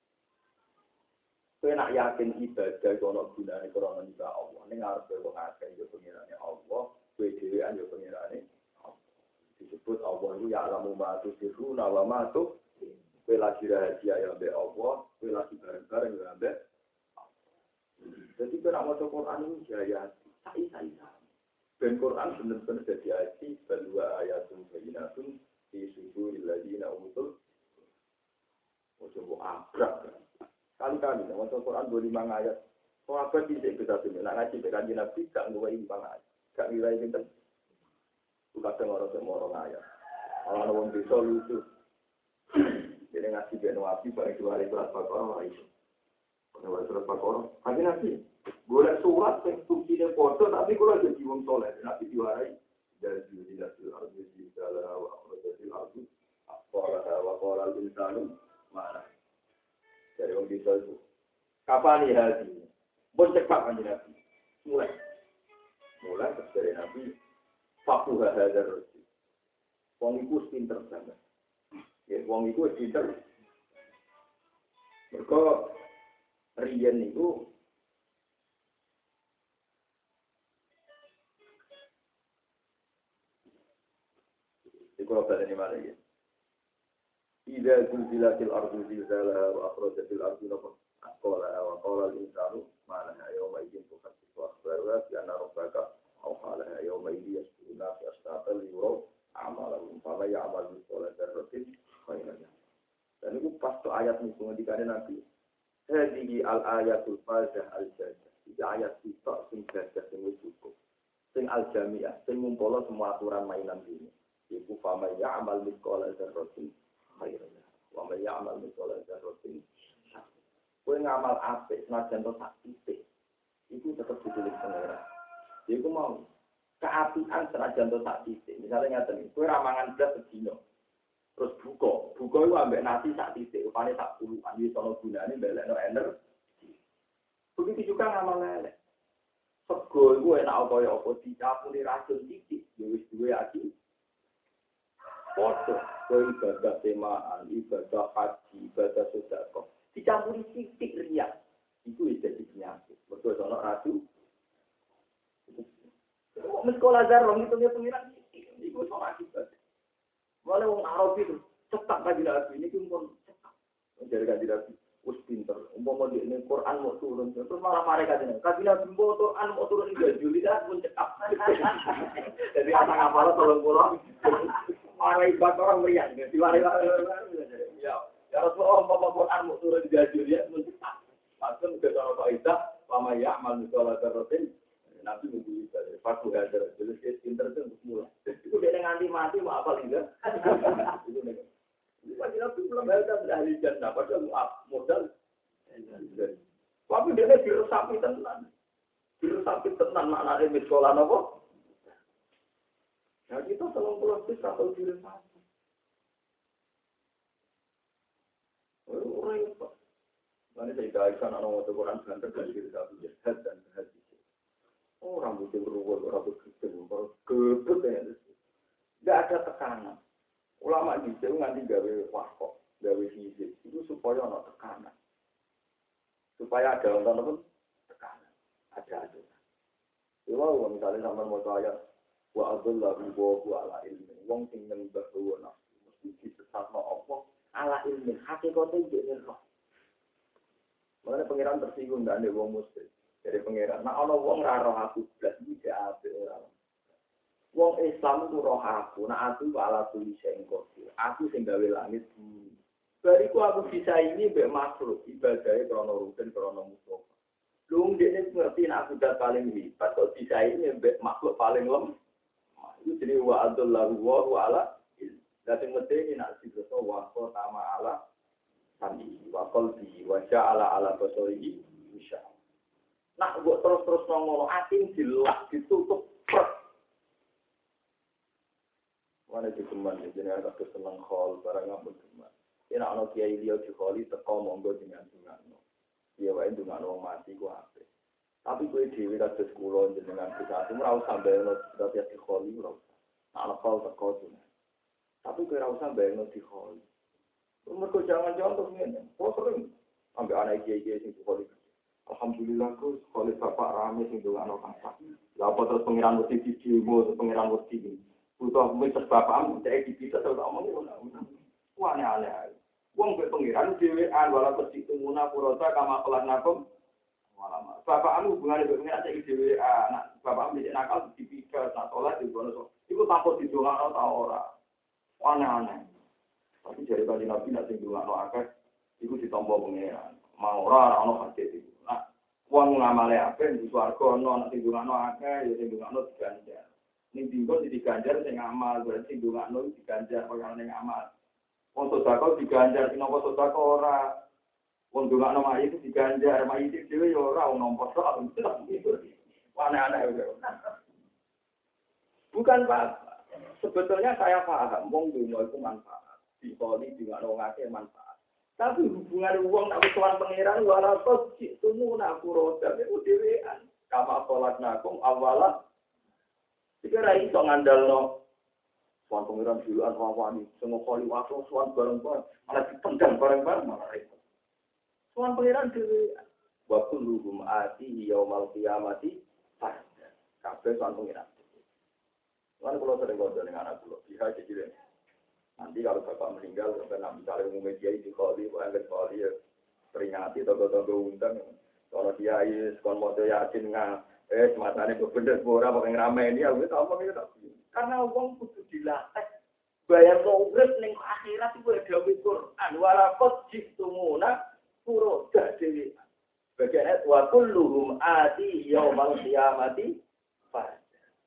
Kowe nak yakin ibadah kono gunane krana nyembah Allah ning arepe wong akeh yo pengirane Allah, kowe dhewean yo pengirane Allah. Disebut Allah itu ya alamu ma tusiruna wa ma tu. Kowe lagi rahasia ya mbek Allah, kowe lagi bareng-bareng ya mbek Allah. Jadi kena maca Quran ini jaya sai-sai. Ben Quran bener-bener dadi ayat balwa ayatun bayyinatun fi suduril ladina utul. Ojo abrak. Kali-kali maca Quran 25 ayat. Kok apa sih kita tuh nak ngaji dengan Nabi gak nggawe 5 ayat. Gak nilai pinten. Kadang orang semua orang ayat. Orang bisa lucu. Jadi ngaji ben wapi bareng 2 hari surat Baqarah itu. Kalau surat Baqarah, hanya nanti boleh surat yang fungsinya foto tapi kalau jadi wong soleh nanti diwarai dari judul arti di dalam proses arti apa insanu mana dari wong bisa itu. Kapan nih haji? Bos cepat kan Nabi. Mulai dari Nabi. Fakuha hadar. Wong iku pinter banget. Ya wong iku pinter. Mergo riyen niku iku badane malah ya. Idza zulzilatil ardu zilzalaha wa akhrajatil ardu asqalaha wa qala al-insanu ma laha yawma idhin tuhaddithu akhbaraha bi anna rabbaka awhalaha yawma idhin yasbuna fi asnafil yuraw amalahum fala ya'mal mithqala dzarratin khairan. Dan itu pas to ayat niku ngendikane Nabi. Hadhihi al-ayatul fazah al-jazah. Iki ayat itu sing jazah sing wis cukup. Sing al-jami'ah sing ngumpul semua aturan mainan ini. Iku fama ya'mal mithqala dzarratin khairan. Wa may ya'mal mithqala dzarratin syarran. Kowe ngamal apik senajan to sak titik. Iku tetep ditulis pengira. Iku mau keapian senajan to sak titik. Misalnya ngaten iki, kowe ra mangan blas sedina. Terus buka itu ambek nasi sak titik, upane sak puluhan, iki sono gunane mbelekno energi. Begitu juga ngamal lelek. Sego iku enak kaya apa dicampuri racun titik, ya wis duwe aki. Foto, kowe ibadah temaan, ibadah haji, ibadah sedekah, dicampuri titik riya. Iku wis dadi penyakit. Mergo sono racun. Sekolah zarong itu pengiran iku sono akibat. Mulai wong Arab itu cetak kaji Nabi ini pun cetak. Jadi kaji Nabi us pinter. Umpama di ini Quran mau turun terus malah mereka kaji Nabi mau Quran mau turun 3 Juli dah pun cetak. Jadi anak kapal tolong pulang. Marah ibadah orang meriah. Jadi ya Rasulullah umpama Quran mau turun 3 Juli pun cetak. Maksud ke cara kaidah, lama ya amal misalnya terusin, nanti mungkin bisa. Paku hadir, jelas pinter itu untuk mulai. Itu dia nganti mati, mau apa enggak? Itu nih. Ini pasti nabi belum ada dari jannah, padahal modal. Tapi dia diresapi tenan. Diresapi tenan maknanya misalnya apa? Nah kita selalu proses atau diresapi. Orang itu. Nanti saya kaitkan anak Quran dengan terkait diresapi jihad dan hati. Oh, rambutnya berubah, rambut keriting, gebet ya. Tidak ada tekanan. Ulama di sini nanti gawe wakok, gawe fisik. Itu supaya ada tekanan. Supaya ada orang tekanan. Ada. Kalau misalnya sama mau saya, wa Abdullah wa ala ilmi. Wong sing nyembah hawa nafsu. Mesti disesatno apa? Ala ilmi. Hakikate dene roh. Makanya pengiran tersinggung ndak ada wong muslim. Dari pengiran, nah ono wong ra roh aku blas iki apik ora. Wong Islam itu roh aku, nah aku ala tulis engko. Aku sing gawe langit bumi. Bariku aku bisa ini mbek makhluk ibadahe krana rutin krana mustofa. Lung dene ngerti nek aku dak paling hebat kok bisa ini mbek makhluk paling lemah. Itu jadi wa adallahu wa ala. Dadi mesti nek sidoso wa tama ala sami wa qalbi wa ja'ala ala basarihi insya. Nak buat terus-terus ngono ating dilak ditutup prek. Mana dikeman jenenge ada seneng khol barang apa cuma. Yen ana kiai liya dikholi teko monggo dengan dungano. Dia wae dungano mati ku apik. Tapi kowe dhewe kados kula jenengan kita ora usah bayangno dadi dikholi ora usah. Ana khol teko dene. Tapi kowe ora usah bayangno dikholi. Mergo jangan-jangan terus ngene. Kok sering ambek anak kiai-kiai sing dikholi. Alhamdulillah ku sekolah bapak rame sing dongano kakak. Lah apa terus pengiran mesti video, terus pengiran mesti iki. Butuh mitos bapakmu cek bisa terus omong ngono. Wah aneh-aneh. Wong be pengiran dhewean wala mesti tumuna purata kama kelan nakum. Walama. Bapakmu hubungane be pengiran cek dhewean. Nah, bapakmu cek nakal dipikir nak salat di kono. Iku takut didongano ta ora. Aneh-aneh. Tapi jare kanjeng Nabi nek sing dongano akeh iku ditampa pengiran. Mau ora ono hadis iki. Nah, wong ngamale apik di swarga ono nek dungano akeh ya sing dungano diganjar. Ning dinggo diganjar sing amal, berarti dungano diganjar perkara ning amal. Wong sedekah diganjar sing apa sedekah ora. Wong dungano mayit itu diganjar, mayit dhewe ya ora nampa sok. Aneh-aneh. Bukan Pak. Sebetulnya saya paham wong dunya itu manfaat. Dikoli dungano ngake manfaat. Tapi hubungan uang nak tuan pangeran wala kok citmu nak roda itu dhewean. Kama salat nakum awalah. Iki ra iso ngandalno tuan pangeran duluan wawani semua kali waktu tuan bareng-bareng malah dipendang bareng-bareng malah repot. Tuan pangeran dhewean. Wa kulluhum ati yaumal qiyamati farda. Kabeh tuan pangeran. Lan kula sering ngono dengan anak kula, dia jadi nanti kalau bapak meninggal, sampai misalnya umum media di kholi, bukan kholi ya peringati toko-toko undang. Kalau dia sekolah motor yakin sematanya berbeda, bora pakai ngerame ini, aku tahu apa itu. Karena uang kudu dilatih, bayar kongres neng akhirat itu ada Quran. Warakot jistumuna puroda dewi. Bagian wa kulluhum ati yaumal qiyamati farda.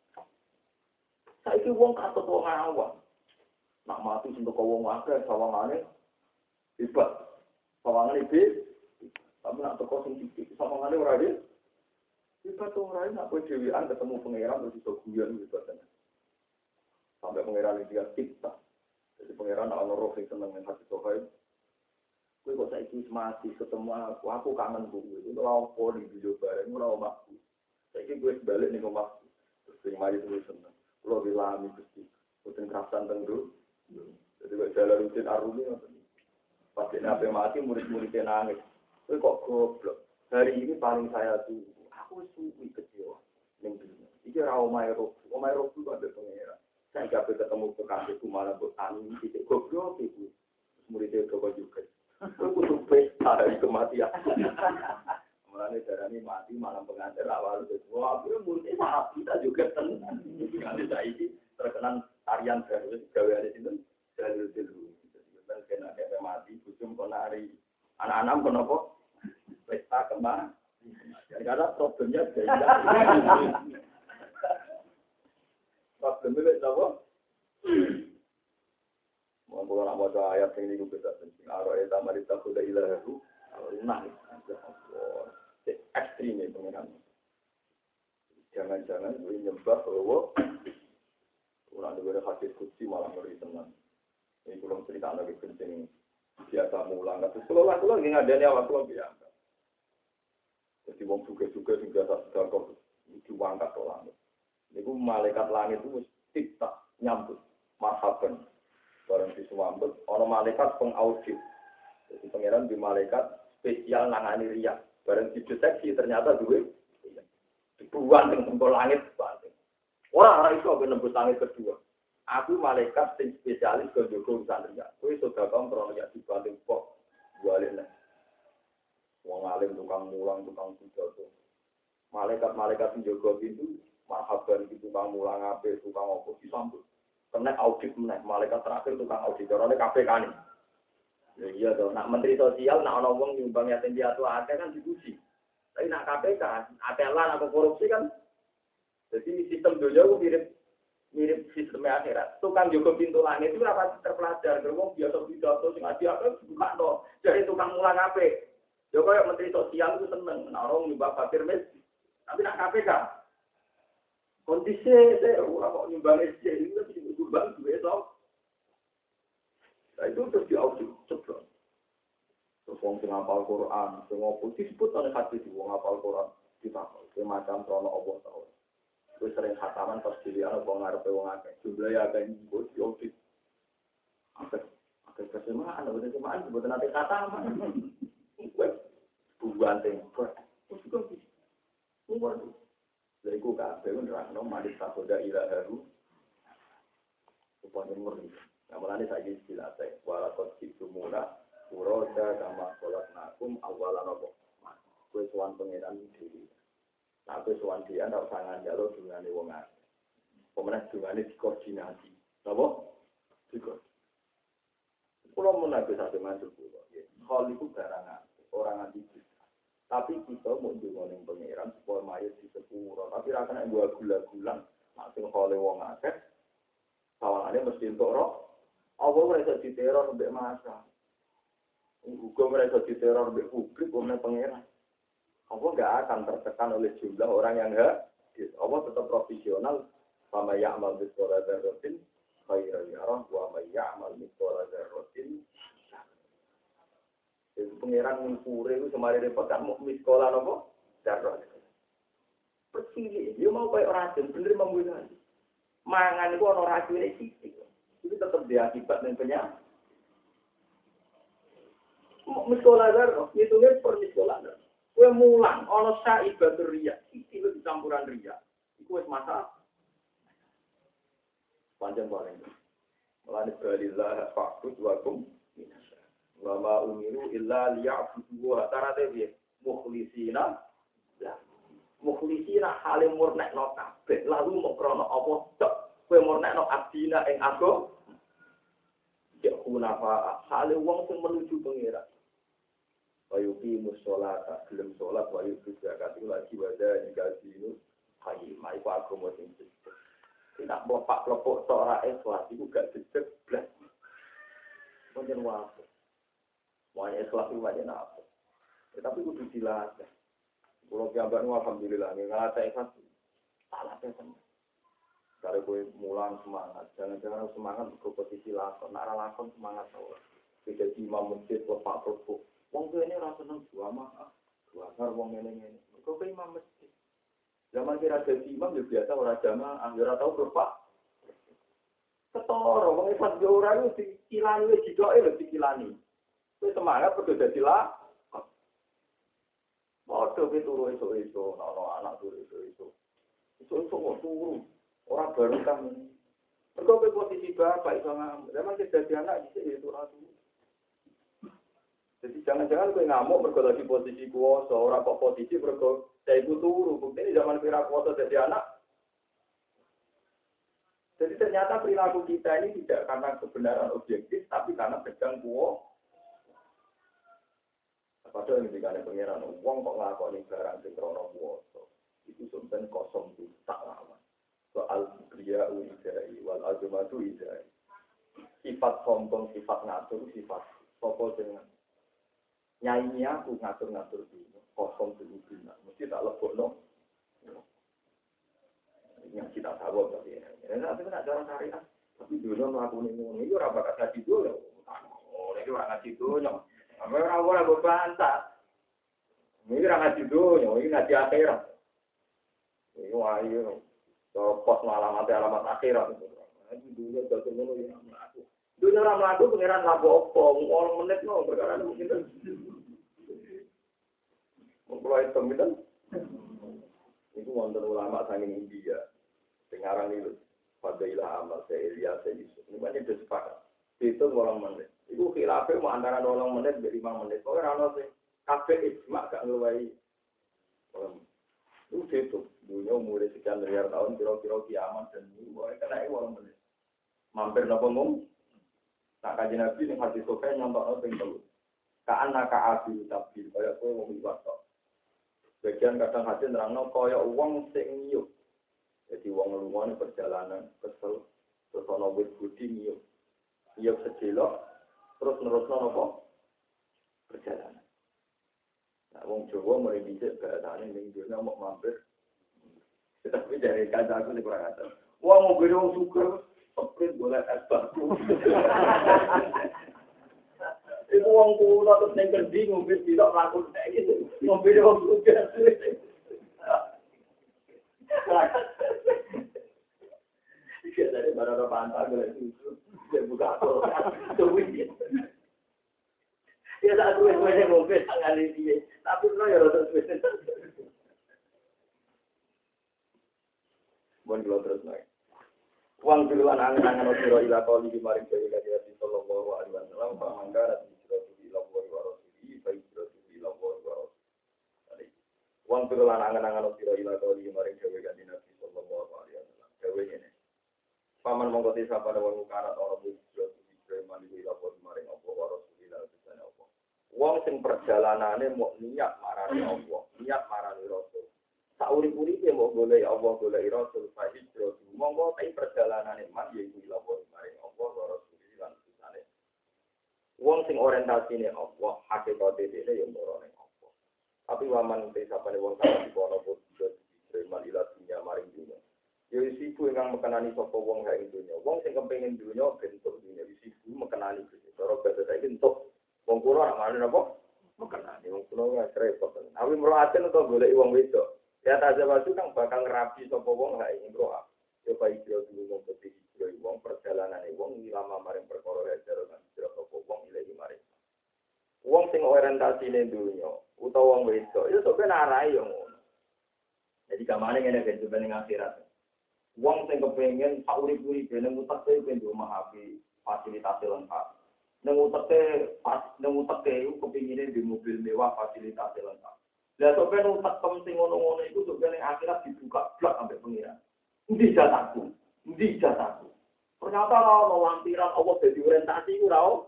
Saiki wong katut wong awam. Nak mati untuk kau ngake, sawangane hebat, sawangane hebat. Tapi nak teko sing cilik, sawangane ora hebat. Hebat ora nak kowe dhewean ketemu pangeran terus iso guyon gitu kan. Sampai pangeran iki cipta. Jadi pangeran ana roh sing seneng ning hati kowe. Kowe kok saiki mati ketemu aku kangen kowe. Itu ora opo di video bareng ora omahku. Saiki kowe balik ning omahku. Terus sing mari terus seneng. Kulo dilami Gusti. Boten kerasan teng jadi kalau jalan rutin arumi, pasti nabi mati murid-muridnya nangis. Kowe kok goblok. Hari ini paling saya tunggu. Aku suwi kecewa. Iki ora omahe roh itu ada pengira. Saya gak ketemu kekasihku malah buat tani titik goblok itu. Muridnya coba juga. Aku kudu pesta hari kematian. Mulane darani mati malam pengantin awal itu. Wah, aku muridnya sangat kita juga tenang. Kali saiki terkenal tarian baru gaweane sinten jalur dulu jadi kan kena mati bujum konari anak-anak kenapa pesta problemnya beda. Problemnya apa? Mau nak baca ayat ini juga bisa penting. Aroe tamarita kuda ilahu, nangis. Ekstrim itu pengiran. Jangan-jangan gue nyembah bahwa orang negara hadis kutsi malah ngeri tenang. Ini belum cerita lagi penting biasa mulang. Terus kalau lagi nggak ada nih awak kalau biasa. Jadi wong juga biasa sedang kok diwangkat ke langit. Ini malaikat langit itu mesti tak nyambut marhaban. Barang disambut, orang malaikat pengaudit. Jadi pangeran di malaikat spesial nangani riak. Barang dideteksi ternyata duit dibuang dengan tembok langit banting. Orang itu akan nembus langit kedua. Aku malaikat yang spesialis ke Joko urusan riak. Kowe sudah kamu pernah lihat dibanting kok balik nih. Wong alim tukang mulang, tukang pidato. Malaikat-malaikat yang jaga pintu, marhaban itu tukang mulang ape, tukang opo disambut. Kena audit meneh, malaikat terakhir tukang audit. Orangnya KPK nih. Ya iya dong. Nak menteri sosial, nak orang wong nyumbang yatim piatu akeh kan dipuji. Tapi nak KPK, atelan atau korupsi kan. Jadi sistem dunia itu mirip sistemnya akhirat. Tukang jaga pintu langit itu apa terpelajar. Kalau biasa pidato sing adi apa bukan dong. Jadi tukang mulang ape. Ya kaya menteri sosial itu seneng, nah orang nyumbang fakir miskin. Tapi nak KPK, kondisi orang kok nyumbang SC ini lebih nyumbang duit tau. Nah itu terus diaudit ceblok. Terus wong sing hafal Quran, sing ngopo disebut oleh hadis wong hafal Quran ditakon, semacam krono Allah tau. Wis sering khataman pas dilihat wong ngarepe wong akeh. Jumlahe akeh nyebut diaudit. Akeh kesemaan, kesemaan sebut nanti khataman. Bukan tempat, terus juga bisa. Dari ku kafe menerangno madis sakoda ilaharu, supaya murni. Namun ini saya istilah saya, walakot itu murah, uroda kama kolak nakum awalan robo. Kue suan pengiran diri. Nah, kue suan dia tak sangat jauh dengan wong akeh. Pemenang dengan dikoordinasi, apa? Dikoordinasi. Kalau menagih satu masuk pulau, hal itu garangan orang anti. Tapi kita mau juga ning pangeran supaya mayat di sepuro. Tapi rasanya gua gula-gulang, langsung oleh wong akeh. Sawangane mesti entuk roh. Apa mereka diteror mbek masa. Hukum mereka diteror mbek publik oleh pangeran. Apa enggak akan tertekan oleh jumlah orang yang enggak? Apa tetap profesional sama ya'mal biqola dzarratin khairan yarah wa may ya'mal biqola dzarratin. Itu pengiran ngupure itu semari repot kan mau sekolah nopo darah. Percili, dia mau kayak racun, bener membunuh. Mangan itu orang racun ini sih, itu tetap dia akibat dan penyakit. Mau sekolah darah, hitungnya per sekolah darah. Kue mulang, orang sah ibadah ria, itu campuran ria. Itu masalah. Panjang paling. Melani balillah fakut wakum. Wama umiru illa liya'budu wa tarate bi mukhlisina la mukhlisina halim murnekno kabeh lalu mok krana apa tok kowe murnekno abdina ing aku ya kunafa halim wong sing menuju pangeran wayuki musholata gelem salat wayuki zakat iku lagi wada dikasih hayi mai ku agama sing tidak melepak-lepuk tok ora ikhlas iku gak jejeg blas pancen wae. Wanya ikhlas itu wanya apa? Tapi kudu dilatih. Kalau piambak nu alhamdulillah, ngelatih ikhlas salah tenan. Kalau kowe mulang semangat, jangan-jangan semangat ke posisi lakon, nak lakon semangat tau. Beda di imam masjid lepak rukuk. Wong tuh ini rasa seneng dua mah, dua har wong ngene. Kok imam masjid? Zaman kira jadi imam ya biasa orang jamaah, ora tau berpak. Ketara wong ikhlas yo ora iku dikilani wis didoke lho dikilani. Kowe semangat kudu dadi lah. Padha ki turu esuk-esuk, ana anak turu esuk-esuk. Esuk-esuk kok turu. Ora baru kan. Mergo kowe posisi bapak iso ngamuk. Zaman dadi anak iki ya ora turu. Jadi jangan-jangan kowe ngamuk mergo lagi posisi kuwasa, ora kok posisi mergo saya iku turu. Bukti zaman kira kuwasa dadi anak. Jadi ternyata perilaku kita ini tidak karena kebenaran objektif, tapi karena pegang kuwasa. Padahal yang dikane pengiran, uang kok ngelakoni barang sing krono kuwasa. Itu sebenarnya kosong itu tak lama. Soal kriya uidai wal azmatu idai. Sifat sombong, sifat ngatur, sifat sopo dengan nyanyi aku ngatur-ngatur dulu. Kosong dulu bina. Mesti tak lebokno. Yang kita tahu tapi ya. Tapi nak cara syariat. Tapi dulu melakukan ini ora bakal ngaji dulu. Oh, ini ora ngaji dulu. Apa ora ora bantah. Ini ora ngaji dulu, ini ngaji akhirat. Ini wae pos alamat akhirat itu. Ini dulu jatuh ngono ya mlaku. Dulu ora mlaku pengiran lapo opo, wong menit no perkara mungkin. Mulai temen itu wonten ulama saking India. Sekarang itu Fadailah amal Ilyas Yusuf. Ini banyak sepakat. Itu 8 menit. Itu khilafah mau antara 8 menit dan 5 menit. Kok ora ono sing kabeh ijma gak ngluwahi. Itu dunia mulai sekian miliar tahun kira-kira kiamat dan mulai kena 8 menit. Mampir napa mung? Tak kaji Nabi ning hadis Sofyan nyontokno ping 3. Kaan naka abi tabil kaya kowe wong liwat tok. Bagian kadang hadis nerangno kaya wong sing nyuk. Jadi wong lunga perjalanan kesel terus ana wit budi nyuk. Nyuk sejelok terus nerusno napa? Perjalanan. Nah wong Jawa mari dhisik bahasane ning dunya mau mampir. Tapi dari kancaku sing kurang ajar. Wong mobil wong syukur seprit boleh es batu. Iku wong kula terus ning kendi ngombe tidak mlaku nek iki ngombe wong syukur. Iki dari barang pantai itu dia buka apa? Tuwin. Ya tak duwe ngombe tangan iki. Tapi lo ya rada suwe. Bon kula terus naik. Uang duluan angan-angan sira ila qali di maring dewe kanjeng Nabi sallallahu alaihi wasallam pamangkara hijratu ila wa rasuli fa hijratu ila wa rasuli. Uang duluan angan-angan sira ila qali di maring dewe kanjeng Nabi sallallahu alaihi wasallam. Dewe ngene. Paman monggo desa pada wong karat ora hijratu ila wa maring apa wa rasuli lan bisane apa. Wong sing perjalanane mau niat marani Allah, niat marani Rasul. Sauri-uripe mau golek Allah golek Rasul fa hijratu. Monggo tai perjalanan iman yaiku ilmu maring Allah wa Rasul lan bisane. Wong sing orientasine Allah, hakikate dene yo ora ning Allah. Tapi waman desa pada wong kang dikono bodho iman ila dunya maring dunya. Yo isiku ingkang mekenani sapa wong ha ing dunya. Wong sing kepengin dunya bentuk dunya isiku mekenani Gusti. Cara bahasa saiki entuk wong kula ora mari napa mekenani wong kula ora repot. Awi mroaten utawa golek wong wedok. Ya tajawasu kang bakal ngerapi sapa wong ha ing roa. Yo baik yo dulu wong peti yo wong perjalanane wong lama maring perkara hajar lan sira sapa wong ilahi maring. Wong sing orientasine dunya utawa wong wedok yo sok narai yo ngono. Jadi kamane ngene ben ning akhirat. Wong sing kepengin sauri-uri ben ngutek ben rumah api fasilitas lengkap. Nang uteke iku kepingine di mobil mewah fasilitas lengkap. Lah sok ben utek sing ngono-ngono iku sok ben ning akhirat dibuka blok ambek pengiran. Ndi jatahku? Ndi jatahku? Ternyata kalau lampiran Allah jadi orientasi ku ora.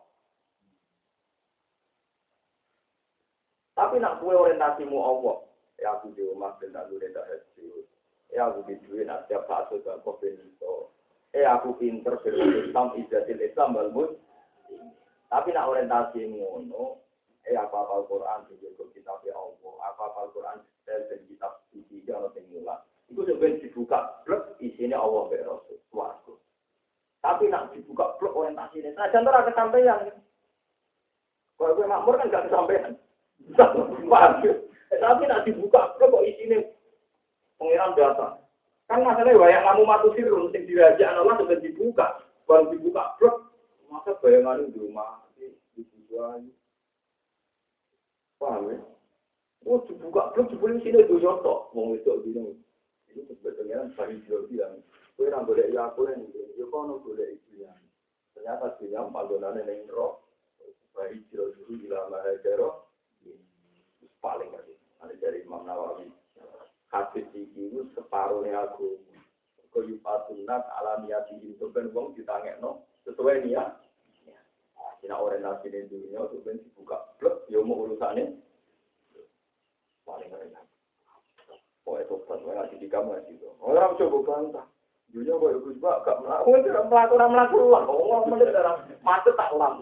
Tapi nak kue orientasimu Allah, ya aku di rumah ben tak lure tak hasil. Ya aku di duit nak setiap saat sudah kau benito. Aku pinter Islam ijatil Islam balmut. Tapi nak orientasi ngono, apa Al-Quran juga kitab ya Allah, apa Al-Quran dan kitab suci kalau tinggal. Itu sebenarnya dibuka blok isinya Allah Rasul suaraku. Tapi nak dibuka blok orientasinya, nah jangan terlalu kesampaian. Kalau gue makmur kan gak kesampaian. Tapi nak dibuka blok kok isinya pengiran data. Kan masalahnya banyak kamu matu sirun, yang dirajaan Allah sudah dibuka. Baru dibuka blok, masa bayangan di rumah, dibuka. Paham ya? Oh dibuka blok, sebelum sini itu nyotok. Mau itu gini. Ini sebetulnya dari jauh bilang, kue orang boleh ya aku yang itu, ya kau boleh itu yang. Ternyata dia panggilannya yang roh, dari jauh bila mahajero, paling lagi. Ada dari Imam Nawawi. Hadis itu separuhnya aku. Koyupatunat alamiyati itu kan uang ditangekno sesuai niat. Cina orientasi di dunia itu kan dibuka blok, ya mau urusannya paling enak. Poe tobat wae ati kamu ati. Ora coba bantah. Dunia kok Gus Pak gak mlaku lah. Wong meneh ora macet tak ulang.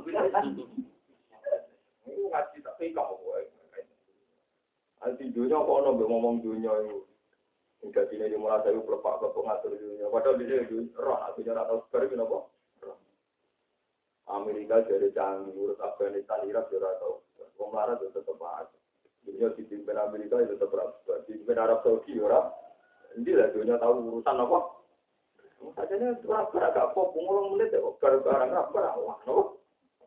Iku ngaji tak pikir wae. Anti dunia kok ono mbok ngomong dunia iku. Enggak dine di mulai saya plepak-plepok ngatur dunia. Padahal dia roh aku ora tau bar kenapa? Amerika jadi canggih, urus Afghanistan, Irak ora tau. Wong larat tetep aja. Dunia dipimpin Amerika itu tetap berapa? Dipimpin Arab Saudi ora. Endi lah dunia tahu urusan apa? Sajane berapa agak pop ngulung menit kok barang apa Allah, no?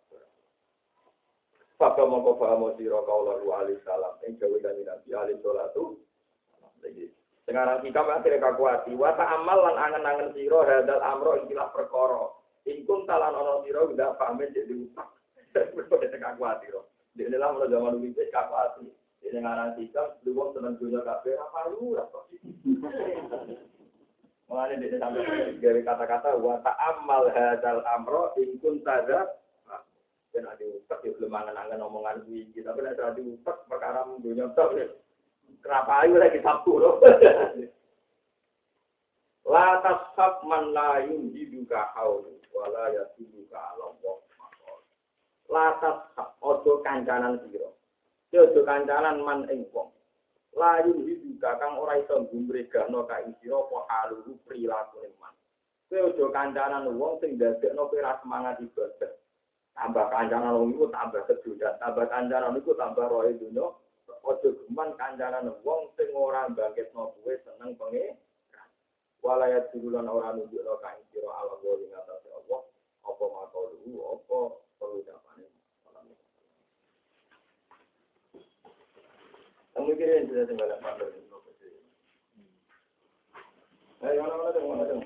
Fakta mongko faham sira kaula alaihi salam ing gawe kanjeng Nabi alaihi salatu. Lagi sekarang kita akhirnya kakuati wa ta'amal lan angen-angen sira hadal amro ikilah perkara. Ingkun talan ana sira udah pamit jadi utak. Kok kakuati ro. Dene lah mulai zaman dulu iki kakuati. Dene ngaran sikap luwung seneng dunya kabeh apa lu ora kok. Mulane dene sampai gawe kata-kata wa ta'amal hadal amro ingkun tada dan ada utak ya belum angen-angen omongan kuwi kita tapi ada utak perkara dunya tok. Kenapa ayo lagi Sabtu loh? La tasab man la yunjiduka haul wala yasiduka ala Allah. La tasab ojo kancanan sira. Ojo kancanan man ing wong. La yunjiduka kang ora iso gumbregano ka ing sira apa halu prilakune man. Kowe ojo kancanan wong sing ndadekno kowe ra semangat ibadah. Tambah kancanan wong iku tambah kejudan, tambah kancanan iku tambah roe dunya. Ojo geman kancanan wong sing ora bangkitno kowe seneng pengen walayat dululan ora nunjukno kae sira ala wali ngatasi Allah apa makalu apa pengucapane kamu kira itu sudah tinggal apa lagi mana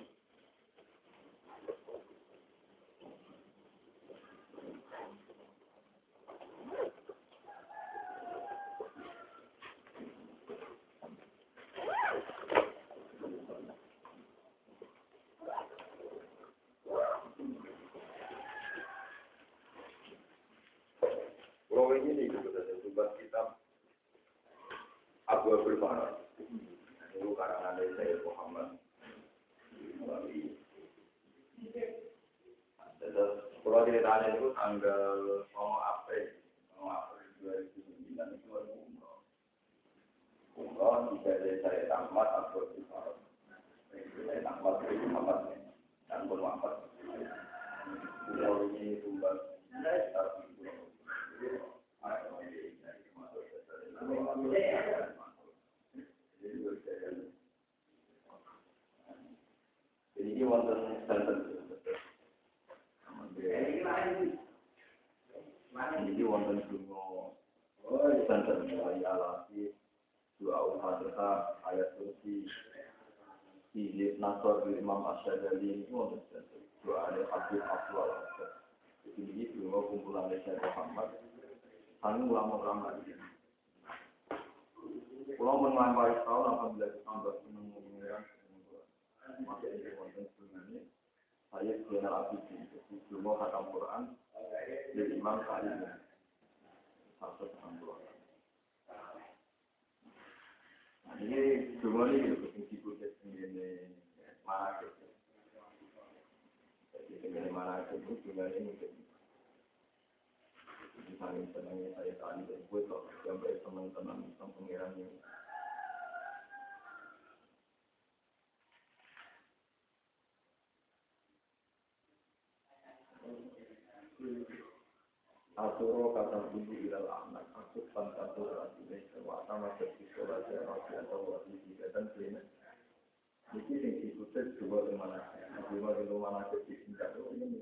Kalau ini juga ada sebuah kitab Abu Abdul Farad. Itu karangan dari Sayyid Muhammad. Kalau ceritanya itu tanggal 5 April 2009 itu ada umroh di Sayyid Ahmad Abu Abdul Farad. Sayyid Ahmad bin Muhammad dan Bun Muhammad. Beliau ini tumbal jadi wonten santen. Jadi wonten dungo santen ya lagi dua al-Fatihah ayat kursi di Nasr Imam Asy-Syadzali itu wonten santen. Dua ayat Abdul Afwal. Ini dungo kumpulan Syekh Muhammad. Anu ulama-ulama ini. Kalau melampaui tahun apabila ditambah pengemudian maka ini konten sebenarnya saya generasi itu cuma khatam Quran dari Imam Sa'id satu khatam Quran. Nah ini cuma ini disebut sendiri mana itu. Jadi sendiri mana itu cuma ini mungkin. Misalnya senangnya saya tadi dan gue kalau sampai teman-teman tentang pengiran ini. Aturo kata ibu ilal anak, aku pantatur asile sewata masuk di sholat jarak atau wajib dan kelima. Ini yang disebut dua mana di tingkat ini.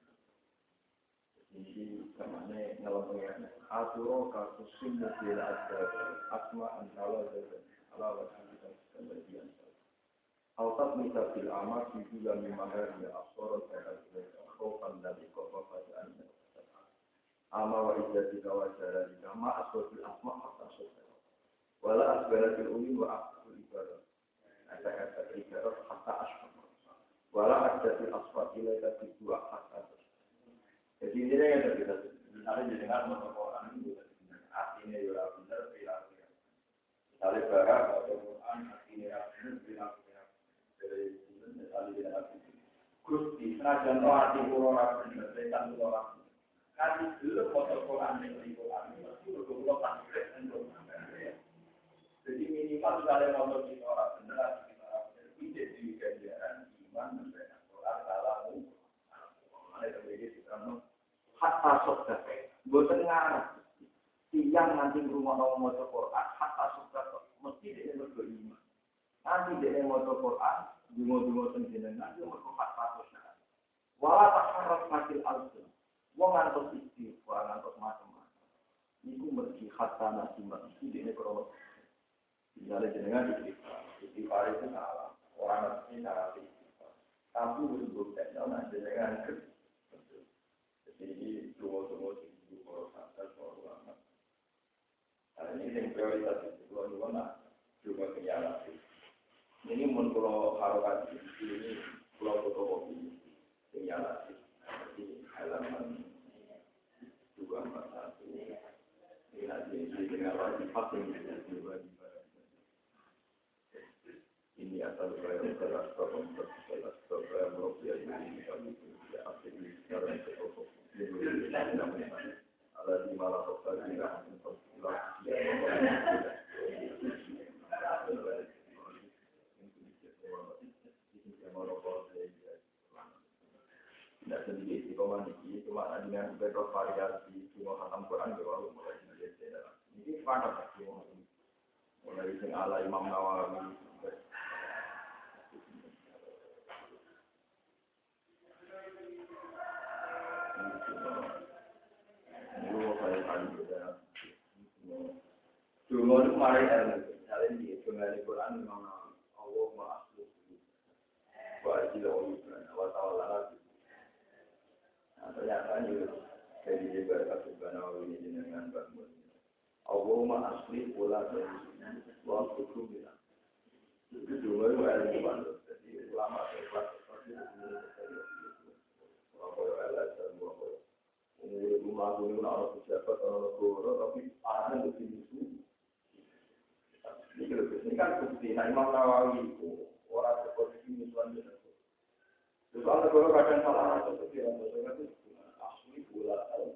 Ini kemana ngalam pengiran. Aturo kata sumber bila ada asma antara ala wajib dan bagian. Altat misal bil amat di bulan mahar ya absorot dan kofan dari kofan bacaan. Ama wa idzati kawajara kama asbabil asma hatta sura wala asbaratil umi wa aqul ibadah kata ibadah hatta asma wala asbabil asfat ila tati dua hatta jadi ini yang kita misalnya dengan Al-Quran itu artinya ya benar perilaku Misalnya barang atau Quran, ini bilang dari Gusti, senajan roh hati pulau rapi, setan pulau rapi. Kasih dulu foto Quran yang di Quran, mesti berguna transkrip dan jadi minimal misalnya foto di orang benar, kita jadi ganjaran iman dan Quran kalamu. Ada terjadi di dalam hatta sokta, bukan ngarang. Tiang nanti rumah orang foto Quran, hatta sokta, mesti dia beriman. Nanti dia foto Quran, dungo-dungo sendiri, nanti mereka hatta sokta. Walau tak harus makin alsun. Wong ngantos istighfar, ngantos macam-macam. Iku mergi hatta nasi mesti ini krono. Misalnya jenengan istighfar itu salah. Orang ngerti cara istighfar. Tapi untuk teknologi jenengan jadi dua-dua itu kalau sampai ulama. Nah ini yang prioritas itu kalau ulama juga kenyala. Ini mun kalau harokat ini kalau fotokopi kenyala. Halaman 241 ini nanti dengan wajib vaksin ini asal saya keras untuk saya merupiah ini kami aktivis sekarang untuk ada di malam tadi untuk tidak sedikit di komandisi, cuma dengan beberapa variasi cuma khatam Quran baru mulai menjadi ini pada mulai sing ala Imam Nawawi ini saya tadi sudah cuma kemarin misalnya di Quran Imam Nawawi Allah ma'aslu wa ajilahu wa ta'ala. Ternyata ini dari beberapa subhanahu ini dengan bangun. Allahumma asli pula dari waktu kubila. Itu dulu itu ilmu banget. Jadi ulama kelas seperti itu. Walau Allah dan walau umur rumah ini orang pejabat orang guru tapi arahnya ke sini. Ini kan bukti. Nah Imam Nawawi itu orang seperti ini tuan. Terus kalau kadang salah itu dia itu asli pula.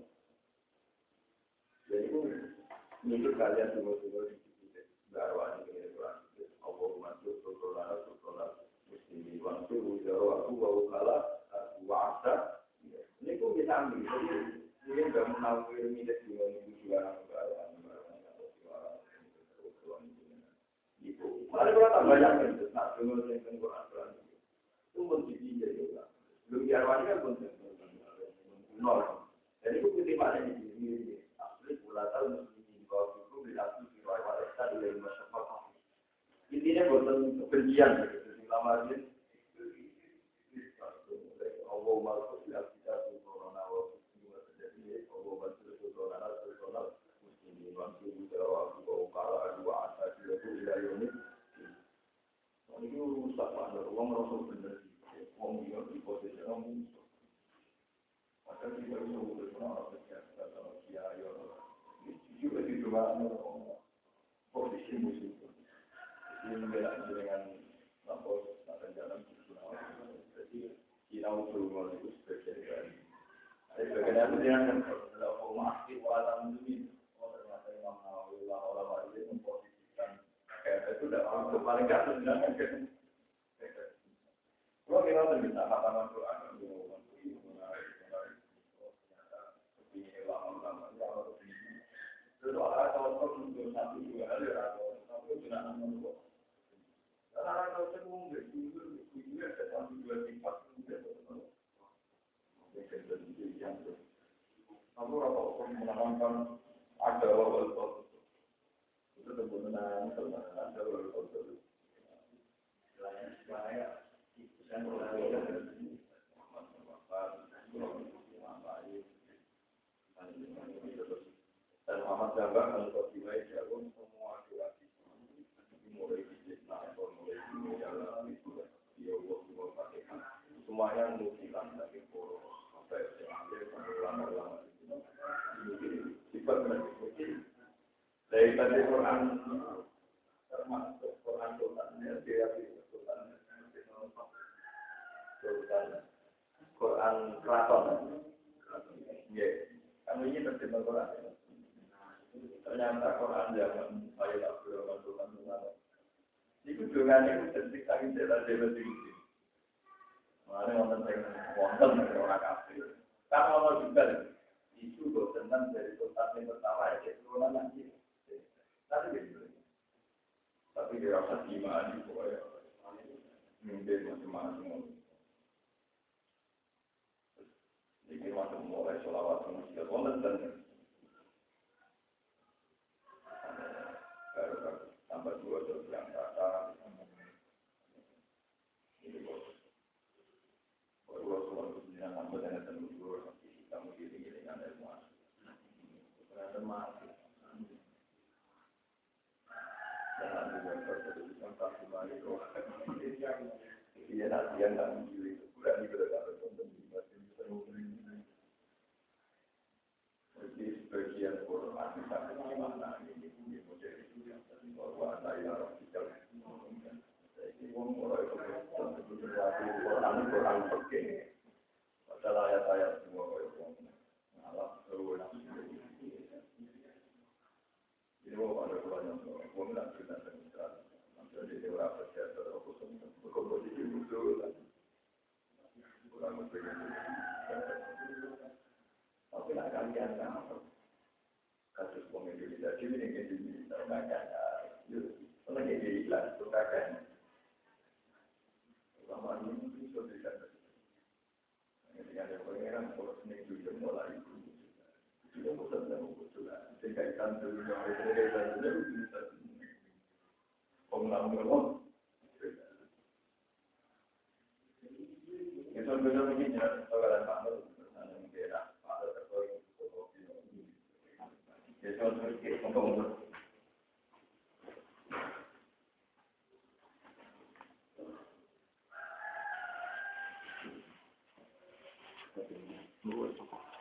Jadi itu kalian semua di sini darwah ini Quran. Allah masuk surah muslimin waktu ujar aku bawa kalah wa'asa. Ini kok bisa ambil. Jadi ini enggak menawar milik dua negara. Itu. Mari kita tambah yakin tentang semua yang Quran. Itu menjadi juga. Belum diarwahkan kan pun nol. Jadi itu kutipannya di sini. Asli pulatal muslimin kalau itu berlaku di riwayat Aisyah dari masyarakat. Intinya bukan kebencian gitu. Lama ini Allah masuk dalam kita corona juga terjadi. Allah masuk corona muslimin waktu jawab bahwa kalau dua asal itu wilayah ini. Ini rusak pada uang rasul benar. Wong dia di posisi orang musuh. Maka kita harus berusaha berjaya dalam kiai orang. Juga di luar posisi musuh. Ini membela dengan lapor akan jalan berusaha. Jadi kita usul itu spesial. Ada bagian yang adalah formasi wala muslimin. Ternyata Imam Nawawi ulama itu memposisikan itu dalam paling gak sebenarnya kan. Kalau kita bisa katakan Quran itu menarik, seperti ulama-ulama kalau itu kalau untuk satu dua hari atau satu tidak nampak. Karena kalau semua berjumlah satu dua tiga aku rasa menanamkan ada wabah itu sebenarnya ada wabah saya dan Muhammad Jabbar kalau diwai jarum semua durasi mulai Islam mulai jalan itu dia semua pakai semuanya mengutipkan dari poro sampai ulama-ulama ini sifat mungkin dari tadi Quran Quran keraton. Iya, kami ini terjemah Quran. Ternyata Quran zaman saya tak berapa Quran. Itu dengan itu penting kami tidak ada tinggi. Mana wonten orang kafir. Kan ono juga isu bosenan dari kota yang pertama itu turunan lagi. Tapi dia rasa iman itu ya. Mungkin macam-macam. Jadi macam mulai selawat masjid wonten dan tambah dua yang kata ini bos. Baru yang nambah dengan tentu kamu diri dengan ilmu. Karena mati. Dan juga berkedudukan tak kembali ke dia nanti yang tak diri bukan di berada untuk jadi sebagian Quran misalnya gimana ini model bahwa saya tidak ini mulai Quran pakai masalah ayat-ayat semua kayak malah berulang ini mau ada Quran yang mau bilang kita jadi orang percaya terhadap komposisi musuh Quran mungkin tapi nak kalian kasus pemilu kita ini yang termakan lagi di iklan itu kan lama ini sudah tidak dengan yang pengeran kalau seni juga mulai sudah bosan dan sudah dikaitan dengan kaitan dengan pengalaman itu benar begini ya kalau ada yang beda ada terkait itu terkait untuk